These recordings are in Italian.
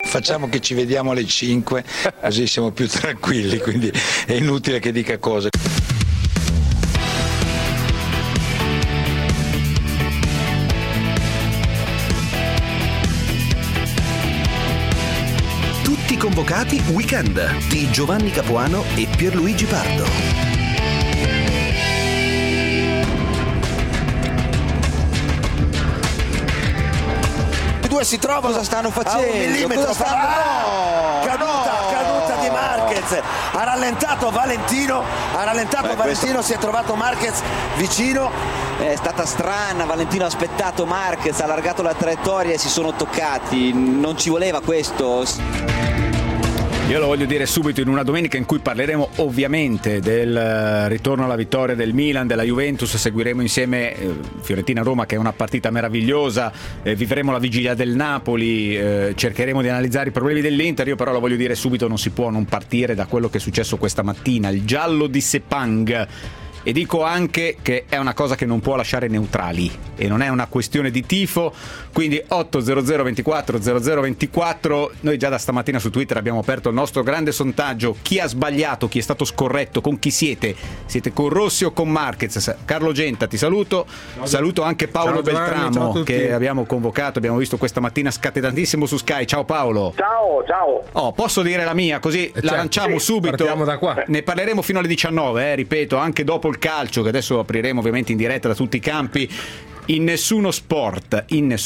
facciamo che ci vediamo alle 5, così siamo più tranquilli, quindi è inutile che dica cose. Tutti convocati weekend di Giovanni Capuano e Pierluigi Pardo. Due si trovano, cosa stanno facendo? A un millimetro caduta di Marquez, ha rallentato Valentino, si è trovato Marquez vicino. È stata strana, Valentino ha aspettato Marquez, ha allargato la traiettoria e si sono toccati, non ci voleva questo. Io lo voglio dire subito, in una domenica in cui parleremo ovviamente del ritorno alla vittoria del Milan, della Juventus, seguiremo insieme Fiorentina-Roma, che è una partita meravigliosa, vivremo la vigilia del Napoli, cercheremo di analizzare i problemi dell'Inter. Io però lo voglio dire subito, non si può non partire da quello che è successo questa mattina, il giallo di Sepang. E dico anche che è una cosa che non può lasciare neutrali e non è una questione di tifo, quindi 800 24 0024. Noi già da stamattina su Twitter abbiamo aperto il nostro grande sondaggio: chi ha sbagliato, chi è stato scorretto, con chi siete con Rossi o con Marquez? Carlo Genta, ti saluto. Saluto anche Paolo Beltramo, che abbiamo convocato, abbiamo visto questa mattina scatenatissimo su Sky. Ciao Paolo. Ciao. Posso dire la mia, così la lanciamo subito. Partiamo da qua. Ne parleremo fino alle 19, ripeto, anche dopo il calcio, che adesso apriremo ovviamente in diretta da tutti i campi. In nessuno sport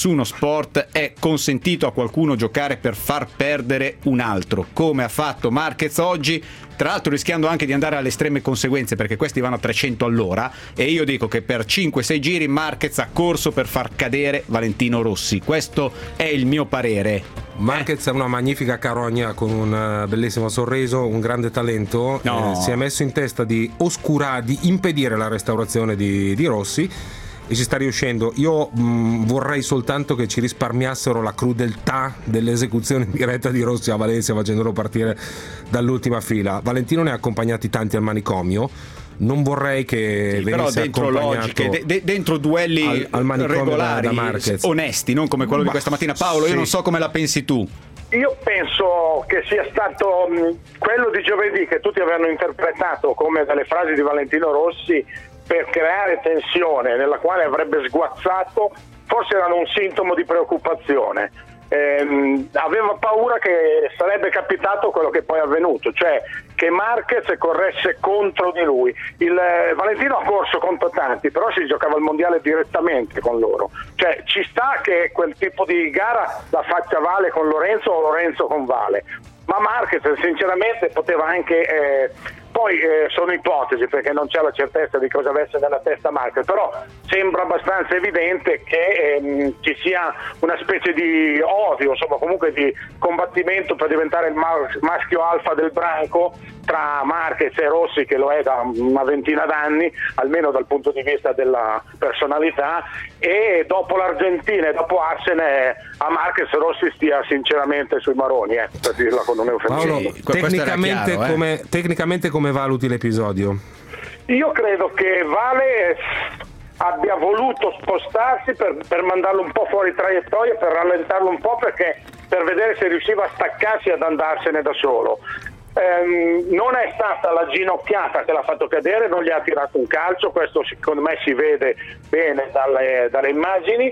è consentito a qualcuno giocare per far perdere un altro, come ha fatto Marquez oggi, tra l'altro rischiando anche di andare alle estreme conseguenze, perché questi vanno a 300 all'ora, e io dico che per 5-6 giri Marquez ha corso per far cadere Valentino Rossi. Questo è il mio parere. Marquez è una magnifica carogna con un bellissimo sorriso, un grande talento. Si è messo in testa di impedire la restaurazione di Rossi e ci sta riuscendo. Io vorrei soltanto che ci risparmiassero la crudeltà dell'esecuzione in diretta di Rossi a Valencia, facendolo partire dall'ultima fila. Valentino ne ha accompagnati tanti al manicomio. Non vorrei che venisse dentro logiche, dentro duelli al regolari, da Marquez, onesti, non come quello di questa mattina. Paolo, io non so come la pensi tu. Io penso che sia stato quello di giovedì, che tutti avevano interpretato come delle frasi di Valentino Rossi per creare tensione, nella quale avrebbe sguazzato, forse erano un sintomo di preoccupazione. Aveva paura che sarebbe capitato quello che poi è avvenuto, cioè che Marquez corresse contro di lui. Valentino ha corso contro tanti, però si giocava il mondiale direttamente con loro, cioè ci sta che quel tipo di gara la faccia Vale con Lorenzo o Lorenzo con Vale, ma Marquez sinceramente poteva anche poi sono ipotesi, perché non c'è la certezza di cosa avesse nella testa Marquez, però sembra abbastanza evidente che ci sia una specie di odio, insomma comunque di combattimento per diventare il maschio alfa del branco tra Marquez e Rossi, che lo è da una ventina d'anni, almeno dal punto di vista della personalità, e dopo l'Argentina e dopo Arsene a Marquez Rossi stia sinceramente sui maroni, per dirla con un eufemismo. Paolo, tecnicamente come valuti l'episodio? Io credo che Vale abbia voluto spostarsi per mandarlo un po' fuori traiettoria, per rallentarlo un po', per vedere se riusciva a staccarsi e ad andarsene da solo. Non è stata la ginocchiata che l'ha fatto cadere, non gli ha tirato un calcio, questo secondo me si vede bene dalle immagini,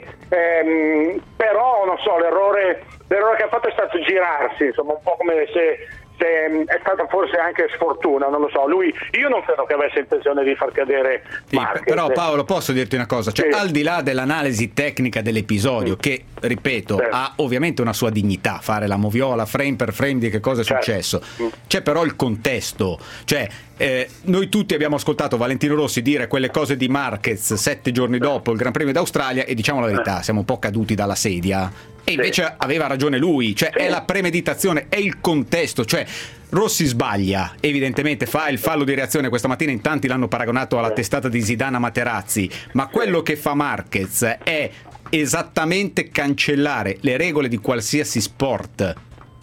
però non so, l'errore che ha fatto è stato girarsi, insomma un po' come se è stata forse anche sfortuna, non lo so. Io non credo che avesse intenzione di far cadere Marquez. Però Paolo, posso dirti una cosa, cioè, al di là dell'analisi tecnica dell'episodio, che ripeto ha ovviamente una sua dignità, fare la moviola frame per frame di che cosa è successo, c'è però il contesto, cioè noi tutti abbiamo ascoltato Valentino Rossi dire quelle cose di Marquez 7 giorni dopo il Gran Premio d'Australia e diciamo la verità, siamo un po' caduti dalla sedia. E invece aveva ragione lui, cioè è la premeditazione, è il contesto, cioè Rossi sbaglia, evidentemente fa il fallo di reazione, questa mattina in tanti l'hanno paragonato alla testata di Zidane a Materazzi, ma quello che fa Marquez è esattamente cancellare le regole di qualsiasi sport,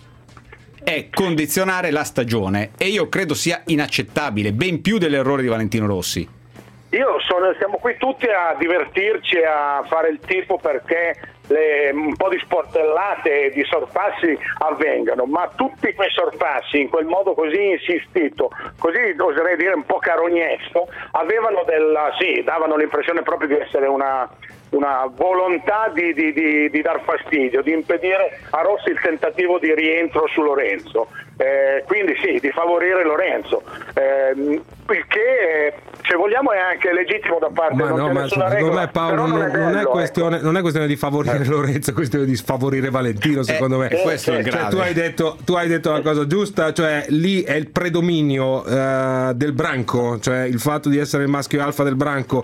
è condizionare la stagione, e io credo sia inaccettabile, ben più dell'errore di Valentino Rossi. Siamo qui tutti a divertirci, a fare il tifo perché un po' di sportellate e di sorpassi avvengano, ma tutti quei sorpassi in quel modo così insistito, così oserei dire un po' carognesco, davano l'impressione proprio di essere una volontà di dar fastidio, di impedire a Rossi il tentativo di rientro su Lorenzo, quindi sì, di favorire Lorenzo, il che se vogliamo è anche legittimo da parte secondo me, Paolo, non è questione di favorire Lorenzo, è questione di favorire Valentino, secondo me. Questo è il grave. Tu hai detto la cosa giusta, cioè lì è il predominio del branco, cioè il fatto di essere il maschio alfa del branco.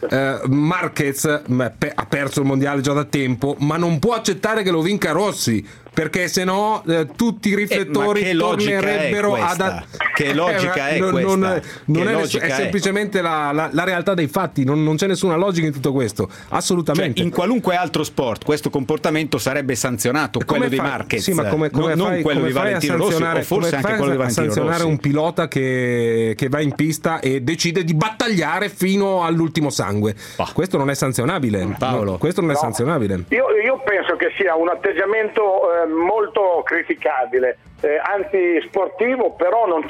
Marquez ha perso il mondiale già da tempo, ma non può accettare che lo vinca Rossi, perché se no tutti i riflettori tornerebbero che logica è questa? È semplicemente la realtà dei fatti, non c'è nessuna logica in tutto questo, assolutamente. Cioè, in qualunque altro sport questo comportamento sarebbe sanzionato, quello di Marquez, sì, ma come non quello di Valentino Rossi, o forse anche quello di Valentino Rossi. Sanzionare un pilota che va in pista e decide di battagliare fino all'ultimo sangue, questo non è sanzionabile, Paolo. Questo non è sanzionabile. Io penso che sia un atteggiamento molto criticabile, antisportivo, però non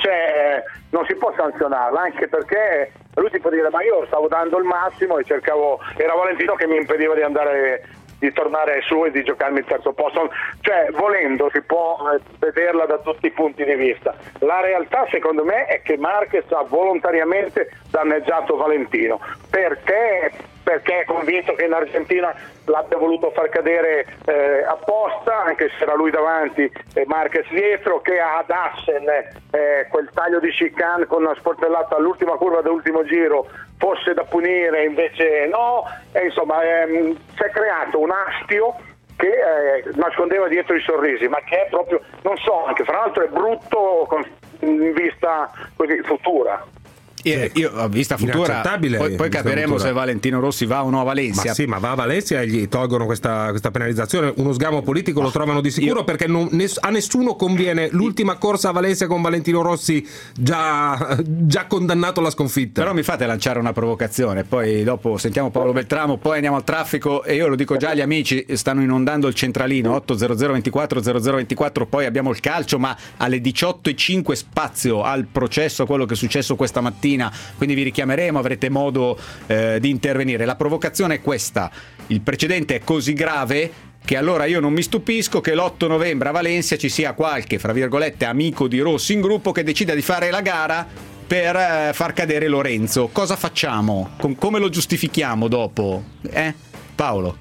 si può sanzionarla, anche perché lui ti può dire ma io stavo dando il massimo e era Valentino che mi impediva di tornare su e di giocarmi il terzo posto, cioè volendo si può vederla da tutti i punti di vista. La realtà secondo me è che Marquez ha volontariamente danneggiato Valentino, perché è convinto che in Argentina l'abbia voluto far cadere apposta, anche se era lui davanti e Marquez dietro, che ad Assen quel taglio di chicane con una sportellata all'ultima curva dell'ultimo giro fosse da punire, invece no, e insomma si è creato un astio che nascondeva dietro i sorrisi, ma che è proprio, non so, anche fra l'altro è brutto in vista così futura. Io a vista futura poi capiremo se Valentino Rossi va o no a Valencia. Ma va a Valencia e gli tolgono questa penalizzazione. Uno sgamo politico lo trovano di sicuro, perché a nessuno conviene l'ultima corsa a Valencia con Valentino Rossi già condannato alla sconfitta. Però mi fate lanciare una provocazione, poi dopo sentiamo Paolo Beltramo, poi andiamo al traffico e io lo dico già agli amici, stanno inondando il centralino 800 24 0024, poi abbiamo il calcio, ma alle 18:05 spazio al processo, quello che è successo questa mattina, quindi vi richiameremo, avrete modo di intervenire. La provocazione è questa: il precedente è così grave che allora io non mi stupisco che l'8 novembre a Valencia ci sia qualche, fra virgolette, amico di Rossi in gruppo che decida di fare la gara per far cadere Lorenzo. Cosa facciamo? Come lo giustifichiamo dopo? Paolo?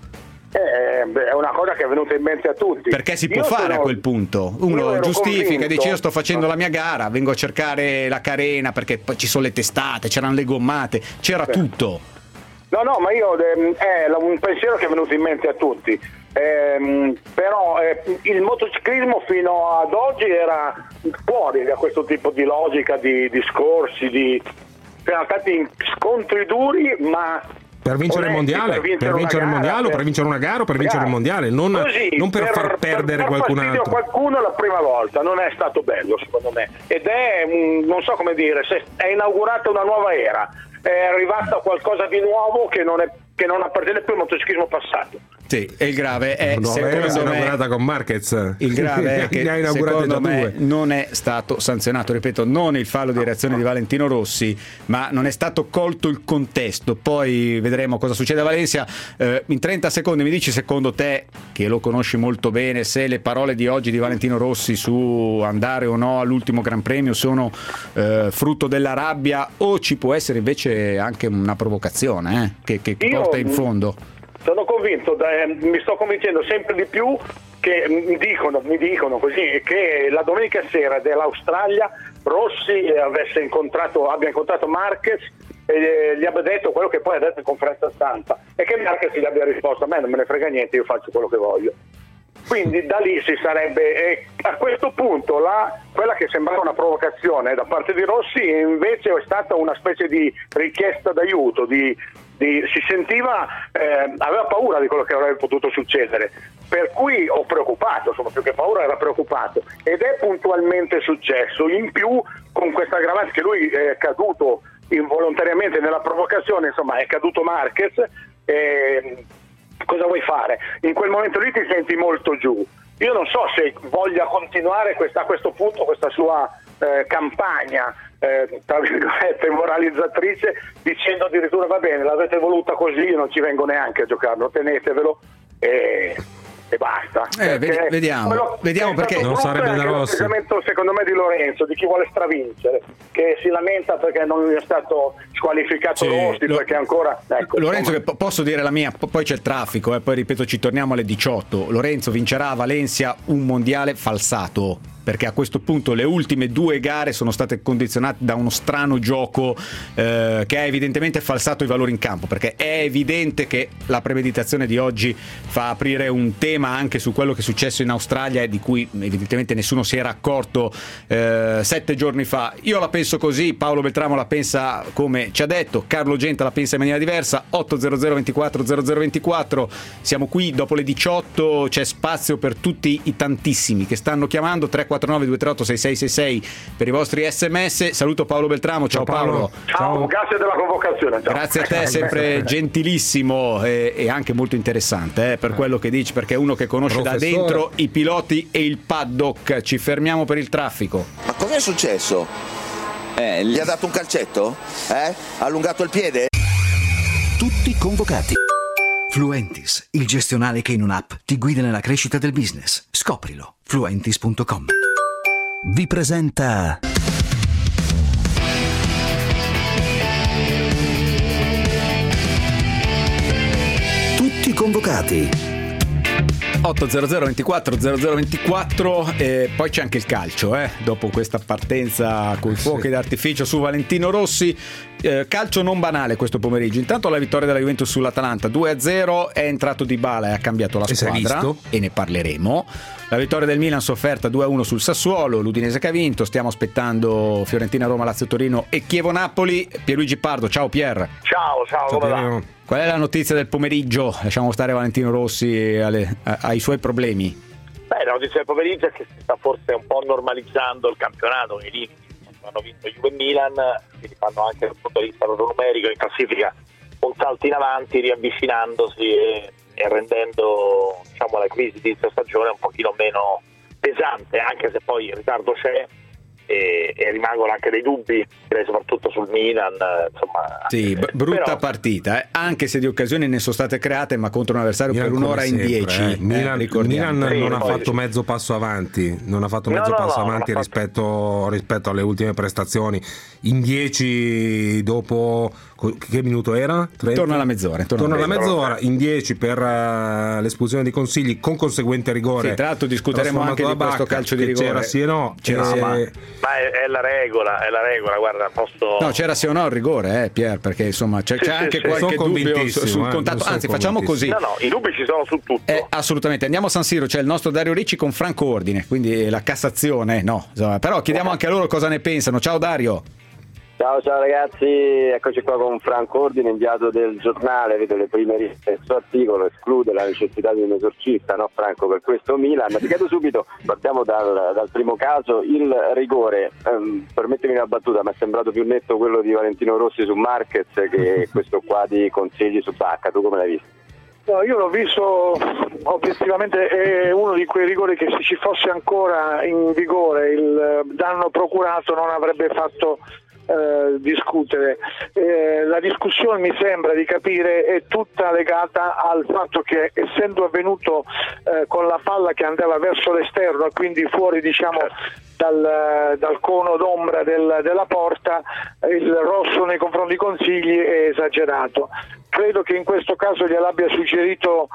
È una cosa che è venuta in mente a tutti. Perché si può fare a quel punto. Uno giustifica, dice io sto facendo la mia gara, vengo a cercare la carena perché poi ci sono le testate, c'erano le gommate, c'era tutto. No, ma io è un pensiero che è venuto in mente a tutti. Però il motociclismo fino ad oggi era fuori da questo tipo di logica, di discorsi, erano stati scontri duri, ma per vincere il mondiale, per vincere il mondiale, per vincere una gara, per vincere il mondiale, non per far perdere qualcun altro. Qualcuno la prima volta non è stato bello, secondo me, ed è non so come dire, se è inaugurata una nuova era, è arrivata qualcosa di nuovo che non appartiene più al motociclismo passato. Sì, e il grave è inaugurata con Marquez. Il grave è che secondo me non è stato sanzionato, ripeto, non il fallo di reazione di Valentino Rossi, ma non è stato colto il contesto. Poi vedremo cosa succede a Valencia. In 30 secondi mi dici, secondo te, che lo conosci molto bene, se le parole di oggi di Valentino Rossi su andare o no all'ultimo Gran Premio sono frutto della rabbia, o ci può essere invece anche una provocazione che porta in fondo? Sono convinto, mi sto convincendo sempre di più che mi dicono così, che la domenica sera dell'Australia Rossi abbia incontrato Marquez e gli abbia detto quello che poi ha detto in conferenza stampa, e che Marquez gli abbia risposto: a me non me ne frega niente, io faccio quello che voglio. Quindi da lì si sarebbe, a questo punto quella che sembrava una provocazione da parte di Rossi invece è stata una specie di richiesta d'aiuto, si sentiva, aveva paura di quello che avrebbe potuto succedere, per cui ho preoccupato, insomma, più che paura era preoccupato, ed è puntualmente successo. In più, con questa aggravante che lui è caduto involontariamente nella provocazione, insomma è caduto Marquez, cosa vuoi fare? In quel momento lì ti senti molto giù. Io non so se voglia continuare a questo punto questa sua campagna tra virgolette moralizzatrice, dicendo addirittura va bene, l'avete voluta così, io non ci vengo neanche a giocarlo, tenetevelo e basta. Vediamo perché non sarebbe da Rossi. Secondo me di Lorenzo, di chi vuole stravincere, che si lamenta perché non gli è stato squalificato Rossi, perché ancora Lorenzo, che posso dire la mia, poi c'è il traffico, poi ripeto, ci torniamo alle 18. Lorenzo vincerà a Valencia un mondiale falsato, perché a questo punto le ultime 2 gare sono state condizionate da uno strano gioco che ha evidentemente falsato i valori in campo, perché è evidente che la premeditazione di oggi fa aprire un tema anche su quello che è successo in Australia e di cui evidentemente nessuno si era accorto 7 giorni fa. Io la penso così, Paolo Beltramo la pensa come ci ha detto, Carlo Genta la pensa in maniera diversa. 800 24 0024, siamo qui dopo le 18, c'è spazio per tutti i tantissimi che stanno chiamando. 349 238 6666 per i vostri sms. Saluto Paolo Beltramo, ciao Paolo. Ciao, grazie della convocazione. Ciao. Grazie a te, sempre gentilissimo e anche molto interessante per quello che dici, perché è uno che conosce da dentro i piloti e il paddock. Ci fermiamo per il traffico. Ma cos'è successo? Gli ha dato un calcetto? Ha allungato il piede? Tutti convocati. Fluentis, il gestionale che in un'app ti guida nella crescita del business. Scoprilo. Fluentis.com. Vi presenta Tutti convocati. 800 24 0024 e poi c'è anche il calcio dopo questa partenza con i fuochi d'artificio su Valentino Rossi. Calcio non banale questo pomeriggio. Intanto la vittoria della Juventus sull'Atalanta 2-0, è entrato Dybala e ha cambiato la squadra e ne parleremo. La vittoria del Milan sofferta 2-1 sul Sassuolo, l'Udinese che ha vinto, stiamo aspettando Fiorentina, Roma, Lazio, Torino e Chievo-Napoli. Pierluigi Pardo, ciao Pier. Ciao, come va? Qual è la notizia del pomeriggio? Lasciamo stare Valentino Rossi ai suoi problemi. La notizia del pomeriggio è che si sta forse un po' normalizzando il campionato, i limiti hanno vinto Juve e Milan, quindi fanno anche dal punto di vista numerico in classifica un salto in avanti, riavvicinandosi e rendendo la crisi di inizio stagione un pochino meno pesante, anche se poi il ritardo c'è e rimangono anche dei dubbi, direi soprattutto sul Milan, Sì, brutta partita, anche se di occasioni ne sono state create, ma contro un avversario Milan per un'ora in 10. Milan non ha fatto mezzo passo avanti, rispetto alle ultime prestazioni. In 10 dopo che minuto era? 30? Torna alla mezz'ora. Torna alla mezz'ora, in 10 per l'espulsione di Consigli con conseguente rigore. Sì, tra l'altro discuteremo anche di questo calcio di rigore. C'era sì e no. Ma è la regola, guarda, No, c'era sì o no il rigore, Pier, perché insomma c'è anche qualche dubbio sul contatto. Anzi, facciamo così. No, i dubbi ci sono su tutto. Assolutamente. Andiamo a San Siro, c'è il nostro Dario Ricci con Franco Ordine, quindi la Cassazione, però chiediamo anche a loro cosa ne pensano. Ciao Dario. Ciao ragazzi, eccoci qua con Franco Ordine, inviato del giornale. Vedo le prime righe del suo articolo, esclude la necessità di un esorcista, no Franco, per questo Milan. Ti chiedo subito, partiamo dal primo caso, il rigore. Permettimi una battuta, mi è sembrato più netto quello di Valentino Rossi su Marquez che questo qua di Consigli su Bacca. Tu come l'hai visto? No, io l'ho visto obiettivamente, è uno di quei rigori che se ci fosse ancora in vigore il danno procurato non avrebbe fatto discutere. La discussione, mi sembra di capire, è tutta legata al fatto che, essendo avvenuto con la palla che andava verso l'esterno e quindi fuori dal cono d'ombra della porta, il rosso nei confronti di Consigli è esagerato. Credo che in questo caso gliel'abbia suggerito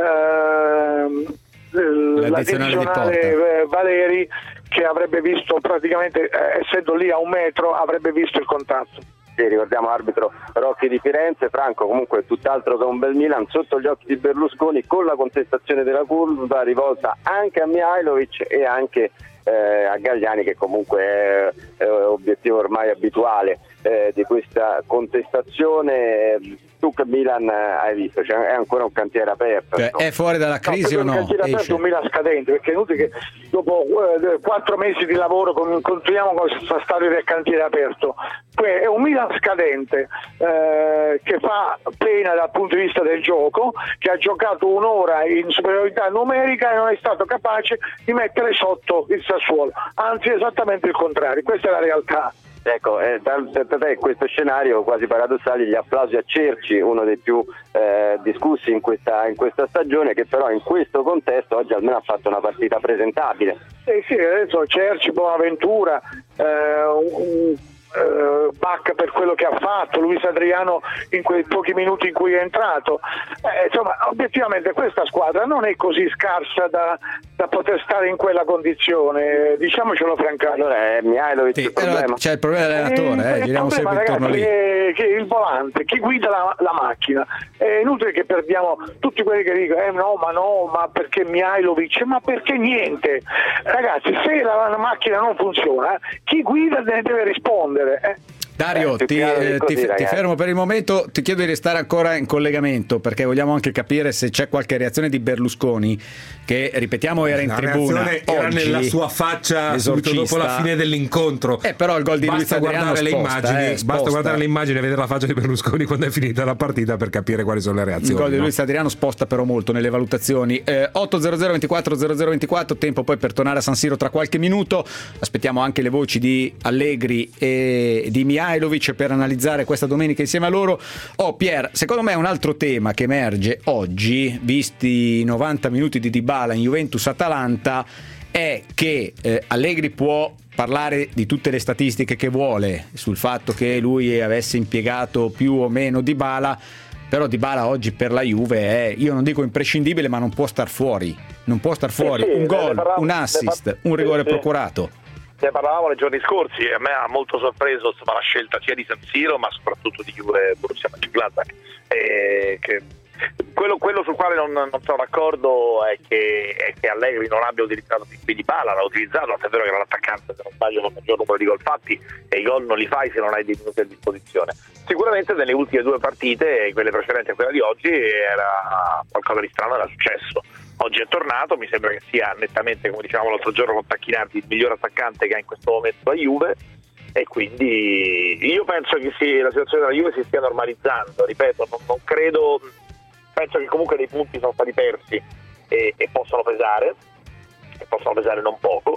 l'addizionale Valeri, che avrebbe visto praticamente, essendo lì a un metro, avrebbe visto il contatto. Sì, ricordiamo arbitro Rocchi di Firenze. Franco, comunque tutt'altro che un bel Milan sotto gli occhi di Berlusconi, con la contestazione della curva rivolta anche a Mihajlovic e anche a Galliani, che comunque è obiettivo ormai abituale. di questa contestazione. Tu che Milan hai visto? Cioè, è ancora un cantiere aperto? È fuori dalla crisi o no? Un cantiere aperto è un Milan scadente, perché è inutile che dopo 4 mesi di lavoro continuiamo con questa storia del cantiere aperto. È un Milan scadente che fa pena dal punto di vista del gioco, che ha giocato un'ora in superiorità numerica e non è stato capace di mettere sotto il Sassuolo, anzi esattamente il contrario. Questa è la realtà. Ecco, da te questo scenario quasi paradossale, gli applausi a Cerci, uno dei più discussi in questa stagione, che però in questo contesto oggi almeno ha fatto una partita presentabile. Sì, adesso Cerci, Bonaventura, Bacca per quello che ha fatto, Luis Adriano in quei pochi minuti in cui è entrato, insomma obiettivamente questa squadra non è così scarsa da poter stare in quella condizione, diciamocelo francamente. Allora Mihajlovic il problema. C'è il problema dell'allenatore, giriamo sempre intorno lì. Che il volante, chi guida la macchina, è inutile che perdiamo tutti quelli che dicono ma perché Mihajlovic, ma perché niente, ragazzi, se la macchina non funziona, chi guida ne deve rispondere. Dario, ti fermo per il momento, ti chiedo di restare ancora in collegamento perché vogliamo anche capire se c'è qualche reazione di Berlusconi, che ripetiamo era in tribuna oggi, era nella sua faccia subito dopo la fine dell'incontro. Però il gol di Luis Adriano basta guardare le immagini e vedere la faccia di Berlusconi quando è finita la partita per capire quali sono le reazioni. Il gol di Luis Adriano sposta però molto nelle valutazioni. 800 24 0024, tempo poi per tornare a San Siro tra qualche minuto. Aspettiamo anche le voci di Allegri e di Mihajlovic per analizzare questa domenica insieme a loro. Pier, secondo me un altro tema che emerge oggi, visti i 90 minuti di Dybala in Juventus-Atalanta, è che Allegri può parlare di tutte le statistiche che vuole sul fatto che lui avesse impiegato più o meno Dybala, però Dybala oggi per la Juve è, io non dico imprescindibile, ma non può star fuori, un gol, un assist, un rigore procurato. Ne parlavamo nei giorni scorsi e a me ha molto sorpreso la scelta sia di San Siro ma soprattutto di Juve Borussia Mönchengladbach. Quello sul quale non sono d'accordo è che Allegri non abbia utilizzato Dybala, l'ha utilizzato, tant'è vero che era l'attaccante, se non sbaglio, con il maggior numero di gol fatti, e i gol non li fai se non hai dei minuti a disposizione. Sicuramente nelle ultime 2 partite, quelle precedenti a quella di oggi, era qualcosa di strano, era successo. Oggi è tornato, mi sembra che sia nettamente, come dicevamo l'altro giorno con Tacchinardi, il miglior attaccante che ha in questo momento la Juve, e quindi io penso che la situazione della Juve si stia normalizzando, ripeto, non credo, penso che comunque dei punti sono stati persi e possono pesare non poco.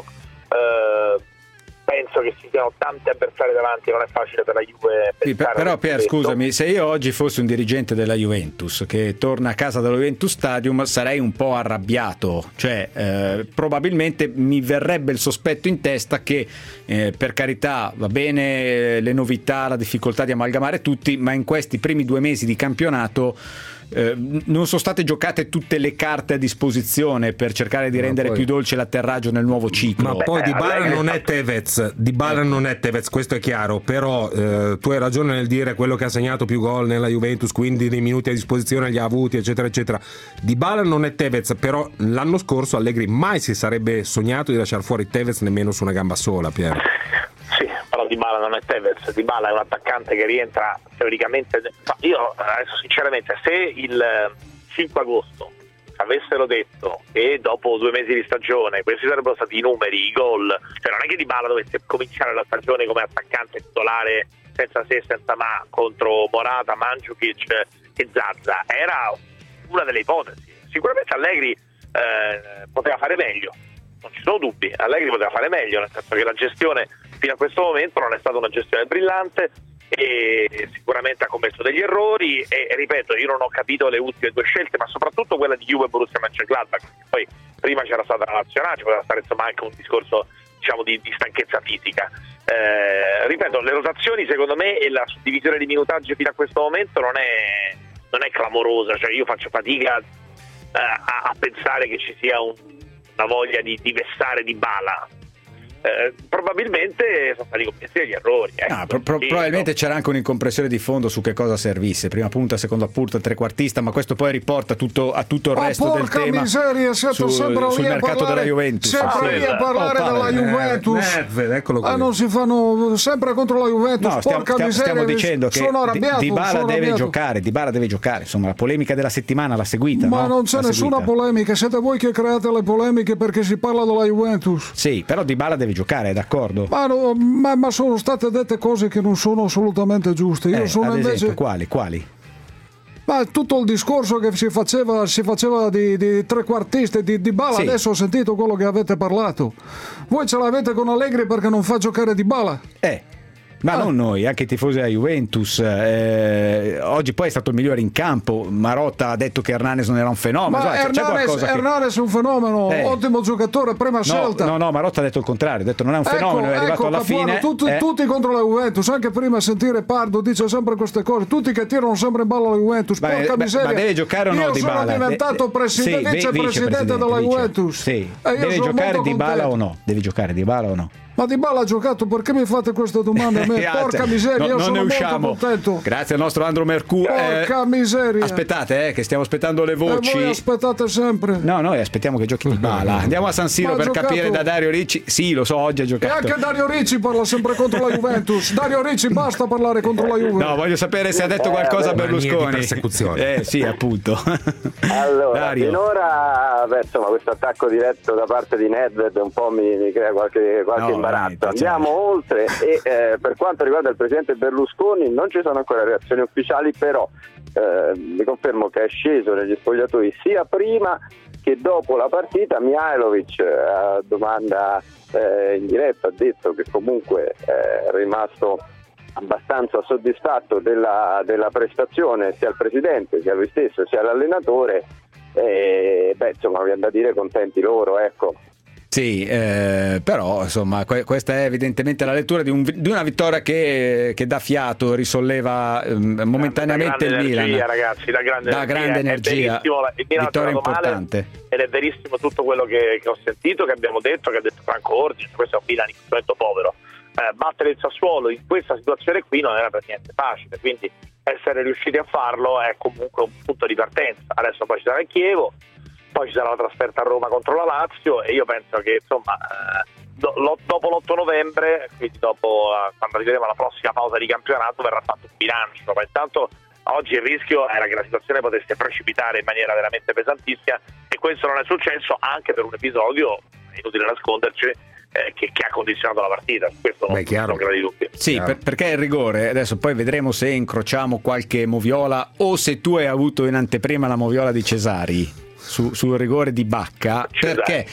Penso che ci siano tanti avversari davanti, non è facile per la Juve pensare. Però Pier, scusami, se io oggi fossi un dirigente della Juventus che torna a casa dallo Juventus Stadium, sarei un po' arrabbiato, cioè probabilmente mi verrebbe il sospetto in testa che per carità va bene le novità, la difficoltà di amalgamare tutti, ma in questi primi 2 mesi di campionato non sono state giocate tutte le carte a disposizione per cercare di rendere più dolce l'atterraggio nel nuovo ciclo. Ma poi Dybala non è Tevez, questo è chiaro, però tu hai ragione nel dire quello che ha segnato più gol nella Juventus, quindi dei minuti a disposizione li ha avuti, eccetera eccetera. Dybala non è Tevez, però l'anno scorso Allegri mai si sarebbe sognato di lasciare fuori Tevez nemmeno su una gamba sola, Pier. Sì, però Dybala non è Tevez, Dybala è un attaccante che rientra teoricamente. Io adesso sinceramente, se il 5 agosto avessero detto che dopo 2 mesi di stagione questi sarebbero stati i numeri, i gol, cioè non è che Dybala dovesse cominciare la stagione come attaccante titolare senza se senza ma contro Morata, Mandzukic e Zaza, era una delle ipotesi. Sicuramente Allegri poteva fare meglio, non ci sono dubbi, Allegri poteva fare meglio, nel senso che la gestione fino a questo momento non è stata una gestione brillante e sicuramente ha commesso degli errori e ripeto, io non ho capito le ultime 2 scelte, ma soprattutto quella di Juve Borussia Mönchengladbach, poi prima c'era stata la nazionale, ci poteva stare insomma anche un discorso diciamo di stanchezza fisica. Ripeto, le rotazioni secondo me e la suddivisione di minutaggi fino a questo momento non è clamorosa, cioè io faccio fatica a pensare che ci sia una voglia di vessare Dybala. probabilmente sono stati commessi degli errori. Probabilmente c'era anche un'incompressione di fondo su che cosa servisse, prima punta, seconda punta, trequartista, ma questo poi riporta a tutto il resto del tema miseria, sul mercato della Juventus. Sempre a parlare della Juventus. Eccolo qui. Non si fanno sempre contro la Juventus. No, stiamo dicendo che Dybala deve giocare, insomma la polemica della settimana l'ha seguita. Ma non c'è nessuna polemica, siete voi che create le polemiche perché si parla della Juventus. Sì, però Dybala deve giocare, è d'accordo? Ma sono state dette cose che non sono assolutamente giuste. Io sono ad esempio, invece... quali? Ma tutto il discorso che si faceva di trequartisti di Dybala, sì. Adesso ho sentito quello che avete parlato. Voi ce l'avete con Allegri perché non fa giocare Dybala? Ma non noi, anche i tifosi della Juventus. Oggi poi è stato il migliore in campo. Marotta ha detto che Hernanes non era un fenomeno. Ma Hernanes è un fenomeno, ottimo giocatore, prima scelta. No, Marotta ha detto il contrario, ha detto non è un fenomeno, è arrivato alla fine. Tutti contro la Juventus, anche prima sentire Pardo dice sempre queste cose, tutti che tirano sempre in ballo la Juventus. Porca miseria. Ma deve giocare o no Dybala? Io sono diventato vicepresidente della Juventus. Sì. Deve giocare Dybala o no? Deve giocare Dybala o no? Ma Dybala ha giocato, perché mi fate queste domande a me? Porca miseria, io sono molto contento. Grazie al nostro Andro Mercù. Porca miseria. Aspettate, che stiamo aspettando le voci. Voi aspettate sempre. No, noi aspettiamo che giochi Dybala. Andiamo a San Siro per capire da Dario Ricci. Sì, lo so, oggi ha giocato. E anche Dario Ricci parla sempre contro la Juventus. Dario Ricci, basta parlare contro la Juventus. No, voglio sapere se ha detto qualcosa a Berlusconi. Persecuzione. Sì, appunto. Allora, Dario. Finora, insomma, questo attacco diretto da parte di Nedved un po' mi crea qualche imbarazzo. Andiamo oltre e per quanto riguarda il presidente Berlusconi non ci sono ancora reazioni ufficiali, però vi confermo che è sceso negli spogliatoi sia prima che dopo la partita. Mihajlovic, a domanda in diretta, ha detto che comunque è rimasto abbastanza soddisfatto della prestazione sia il presidente sia lui stesso sia l'allenatore, insomma viene da dire contenti loro, ecco. Sì, però insomma questa è evidentemente la lettura di una vittoria che dà fiato, risolleva momentaneamente il Milan. Ragazzi, la grande energia. Vittoria importante. Ed è verissimo tutto quello che ho sentito, che abbiamo detto, che ha detto Franco Ordine. Questo è un Milan in questo momento povero. Battere il Sassuolo in questa situazione qui non era per niente facile, quindi essere riusciti a farlo è comunque un punto di partenza. Adesso poi ci sarà il Chievo, poi ci sarà la trasferta a Roma contro la Lazio e io penso che insomma dopo l'8 novembre, quindi dopo quando arriveremo alla prossima pausa di campionato, verrà fatto un bilancio. Ma intanto oggi il rischio era che la situazione potesse precipitare in maniera veramente pesantissima e questo non è successo, anche per un episodio, è inutile nasconderci, che ha condizionato la partita. Questo non ho grandi dubbi. Sì, perché il rigore, adesso poi vedremo se incrociamo qualche moviola o se tu hai avuto in anteprima la moviola di Cesari sul rigore di Bacca, perché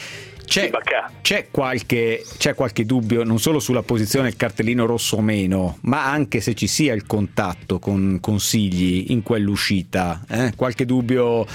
c'è qualche dubbio non solo sulla posizione del cartellino rosso o meno, ma anche se ci sia il contatto con Consigli in quell'uscita, qualche dubbio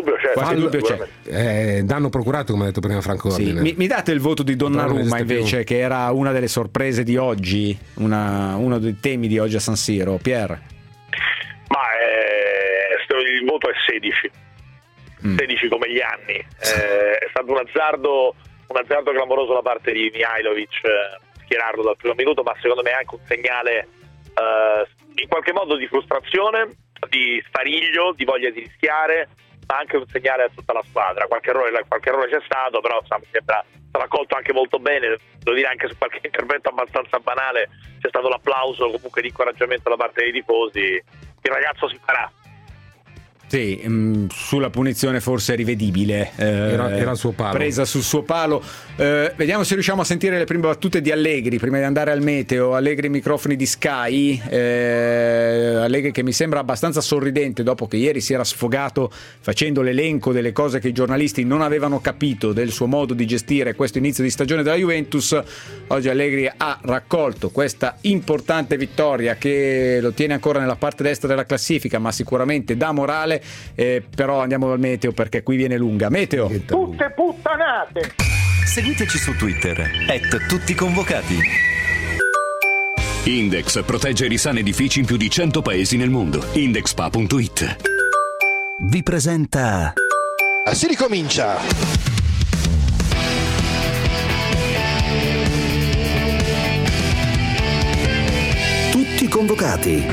c'è. Danno procurato, come ha detto prima Franco Ordine. Sì. Mi date il voto di Donnarumma invece, che era una delle sorprese di oggi, uno dei temi di oggi a San Siro. Pier? Ma il voto è 16 come gli anni. È stato un azzardo clamoroso da parte di Mihajlovic schierarlo dal primo minuto, ma secondo me è anche un segnale in qualche modo di frustrazione, di stariglio, di voglia di rischiare, ma anche un segnale a tutta la squadra. Qualche errore c'è stato, però mi sembra stato accolto anche molto bene. Devo dire, anche su qualche intervento abbastanza banale c'è stato l'applauso, comunque di incoraggiamento da parte dei tifosi. Il ragazzo si farà. Sì, sulla punizione forse rivedibile, era il suo palo, presa sul suo palo. Vediamo se riusciamo a sentire le prime battute di Allegri prima di andare al meteo. Allegri, microfoni di Sky. Allegri che mi sembra abbastanza sorridente dopo che ieri si era sfogato facendo l'elenco delle cose che i giornalisti non avevano capito del suo modo di gestire questo inizio di stagione della Juventus. Oggi Allegri ha raccolto questa importante vittoria che lo tiene ancora nella parte destra della classifica, ma sicuramente dà morale. Però andiamo al meteo perché qui viene lunga. Meteo. Tutte puttanate. Seguiteci su Twitter @tutticonvocati. Index protegge risane edifici in più di 100 paesi nel mondo. Indexpa.it vi presenta. Si ricomincia. convocati.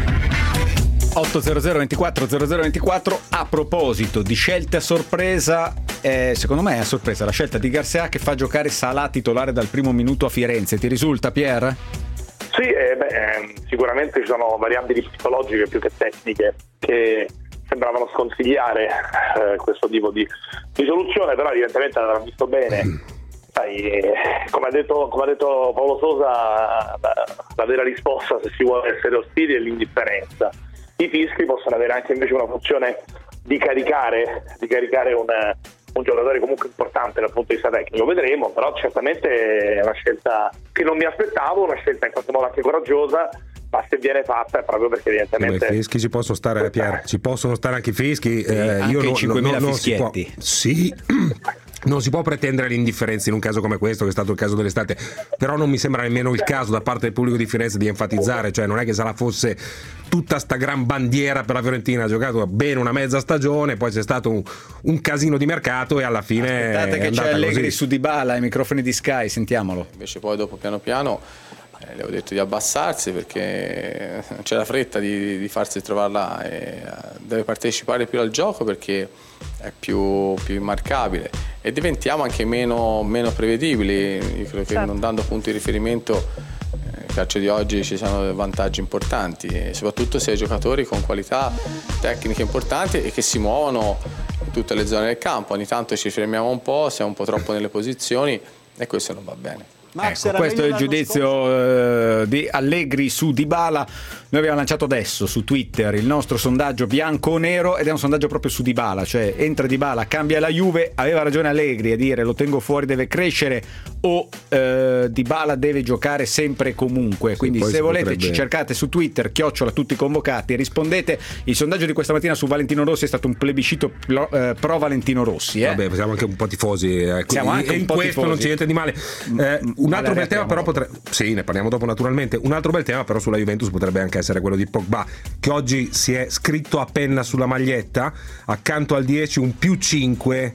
800 24 0024. A proposito di scelte a sorpresa, secondo me è a sorpresa la scelta di Garcia che fa giocare Salah titolare dal primo minuto a Firenze. Ti risulta, Pier? Sì, sicuramente ci sono variabili psicologiche più che tecniche che sembravano sconsigliare questo tipo di soluzione, però evidentemente l'avrà visto bene. Come ha detto Paolo Sosa, la vera risposta, se si vuole essere ostili, è l'indifferenza. I fischi possono avere anche invece una funzione di caricare un giocatore comunque importante dal punto di vista tecnico, vedremo, però certamente è una scelta che non mi aspettavo, una scelta in qualche modo anche coraggiosa, ma se viene fatta è proprio perché evidentemente i fischi ci possono stare, Pier, ci possono stare anche i fischi, anche io i 5.000 fischietti. Sì. Non si può pretendere l'indifferenza in un caso come questo, che è stato il caso dell'estate, però non mi sembra nemmeno il caso da parte del pubblico di Firenze di enfatizzare, cioè non è che Salah fosse tutta sta gran bandiera per la Fiorentina, ha giocato bene una mezza stagione, poi c'è stato un casino di mercato e alla fine aspettate che c'è Allegri su Dybala ai microfoni di Sky, sentiamolo. Invece poi dopo piano piano le ho detto di abbassarsi perché c'è la fretta di farsi trovare là e deve partecipare più al gioco perché è più immarcabile e diventiamo anche meno prevedibili. Io credo che non dando punti di riferimento nel calcio di oggi ci siano vantaggi importanti e soprattutto se hai giocatori con qualità tecniche importanti e che si muovono in tutte le zone del campo. Ogni tanto ci fermiamo un po', siamo un po' troppo nelle posizioni e questo non va bene. Ecco, questo è il giudizio di Allegri su Dybala. Noi abbiamo lanciato adesso su Twitter il nostro sondaggio bianco o nero ed è un sondaggio proprio su Dybala, cioè entra Dybala, cambia la Juve, aveva ragione Allegri a dire lo tengo fuori, deve crescere, o Dybala deve giocare sempre e comunque. Sì, quindi se volete ci cercate su Twitter @tutti convocati, rispondete. Il sondaggio di questa mattina su Valentino Rossi è stato un plebiscito pro Valentino Rossi. Vabbè, siamo anche un po' tifosi, siamo anche e in questo tifosi. Non c'è niente di male. Un altro bel tema però sì, ne parliamo dopo naturalmente. Un altro bel tema però sulla Juventus potrebbe anche essere quello di Pogba, che oggi si è scritto a penna sulla maglietta, accanto al 10 un +5,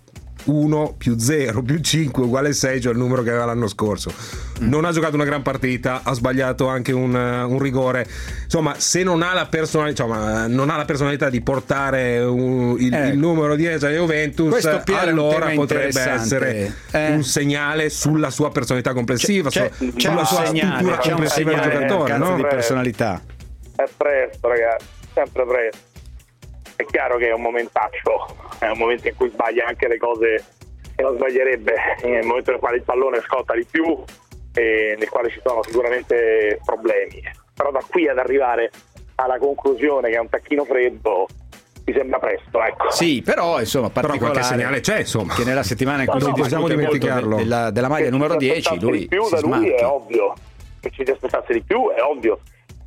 1 +0 +5 uguale 6, cioè il numero che aveva l'anno scorso. Non ha giocato una gran partita, ha sbagliato anche un rigore. Insomma, se non ha la personalità di portare il numero 10 alla Juventus, allora potrebbe essere un segnale sulla sua personalità complessiva, sulla sua struttura complessiva del giocatore, no? Di personalità. È presto, ragazzi, sempre presto. È chiaro che è un momentaccio, è un momento in cui sbaglia anche le cose che non sbaglierebbe, nel momento nel quale il pallone scotta di più e nel quale ci sono sicuramente problemi, però da qui ad arrivare alla conclusione che è un tacchino freddo mi sembra presto, ecco. Sì, però insomma particolare, qualche segnale c'è, insomma, che nella settimana in cui si discute molto della maglia numero 10 lui di più da lui è ovvio che ci si aspettasse di più, è ovvio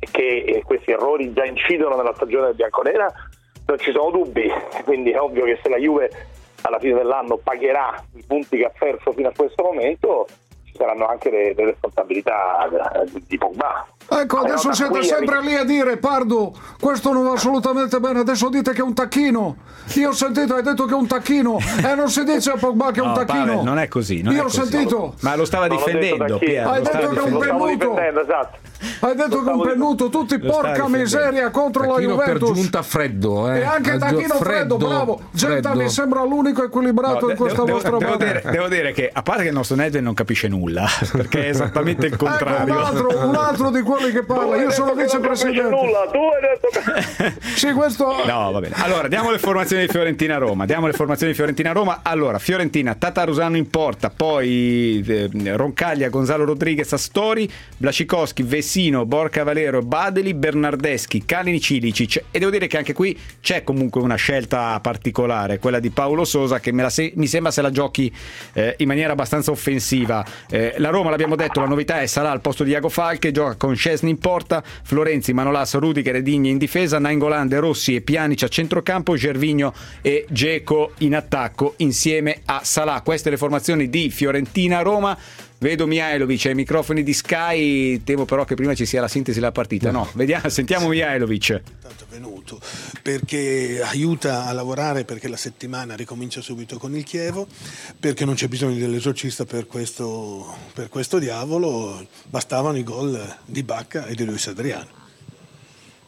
che questi errori già incidono nella stagione del bianconera, non ci sono dubbi, quindi è ovvio che se la Juve alla fine dell'anno pagherà i punti che ha perso fino a questo momento ci saranno anche le responsabilità di Pogba. Ecco, adesso siete sempre lì a dire Pardo, questo non va assolutamente bene, adesso dite che è un tacchino. Io ho sentito, hai detto che è un tacchino e non si dice a Pogba che è un tacchino. Pavel, non è così. Io ho sentito. Ma lo stava difendendo, Piero. Hai detto che è un pennuto. Esatto. Hai detto che è un pennuto, tutti porca miseria contro la Juventus. Per giunta freddo, E anche tacchino freddo, bravo. Genta mi sembra l'unico equilibrato in questa vostra banda. Devo dire che, a parte che il nostro Nedved non capisce nulla, perché è esattamente il contrario. Ecco, un altro di quelli che parla. Io sono vicepresidente. Tu hai detto che... Sì, questo... No, va bene. Allora, diamo le formazioni di Fiorentina-Roma. Allora, Fiorentina, Tatarusano in porta, poi Roncaglia, Gonzalo Rodriguez, Astori, Blasicoschi, Vessino, Borca Valero, Badeli, Bernardeschi, Kalinic, Ilicic. E devo dire che anche qui c'è comunque una scelta particolare, quella di Paolo Sosa, che mi sembra se la giochi in maniera abbastanza offensiva. La Roma, l'abbiamo detto, la novità è Salah al posto di Iago Falche, gioca con Szczesny in porta, Florenzi, Manolas, Rudiger e Digne in difesa, Nainggolan, De Rossi e Pjanic a centrocampo, Gervinho e Dzeko in attacco insieme a Salah. Queste le formazioni di Fiorentina-Roma. Vedo Mihajlovic ai microfoni di Sky, temo però che prima ci sia la sintesi della partita. No, vediamo, sentiamo Mihajlovic. Tanto è venuto perché aiuta a lavorare, perché la settimana ricomincia subito con il Chievo, perché non c'è bisogno dell'esorcista per questo diavolo, bastavano i gol di Bacca e di Luis Adriano.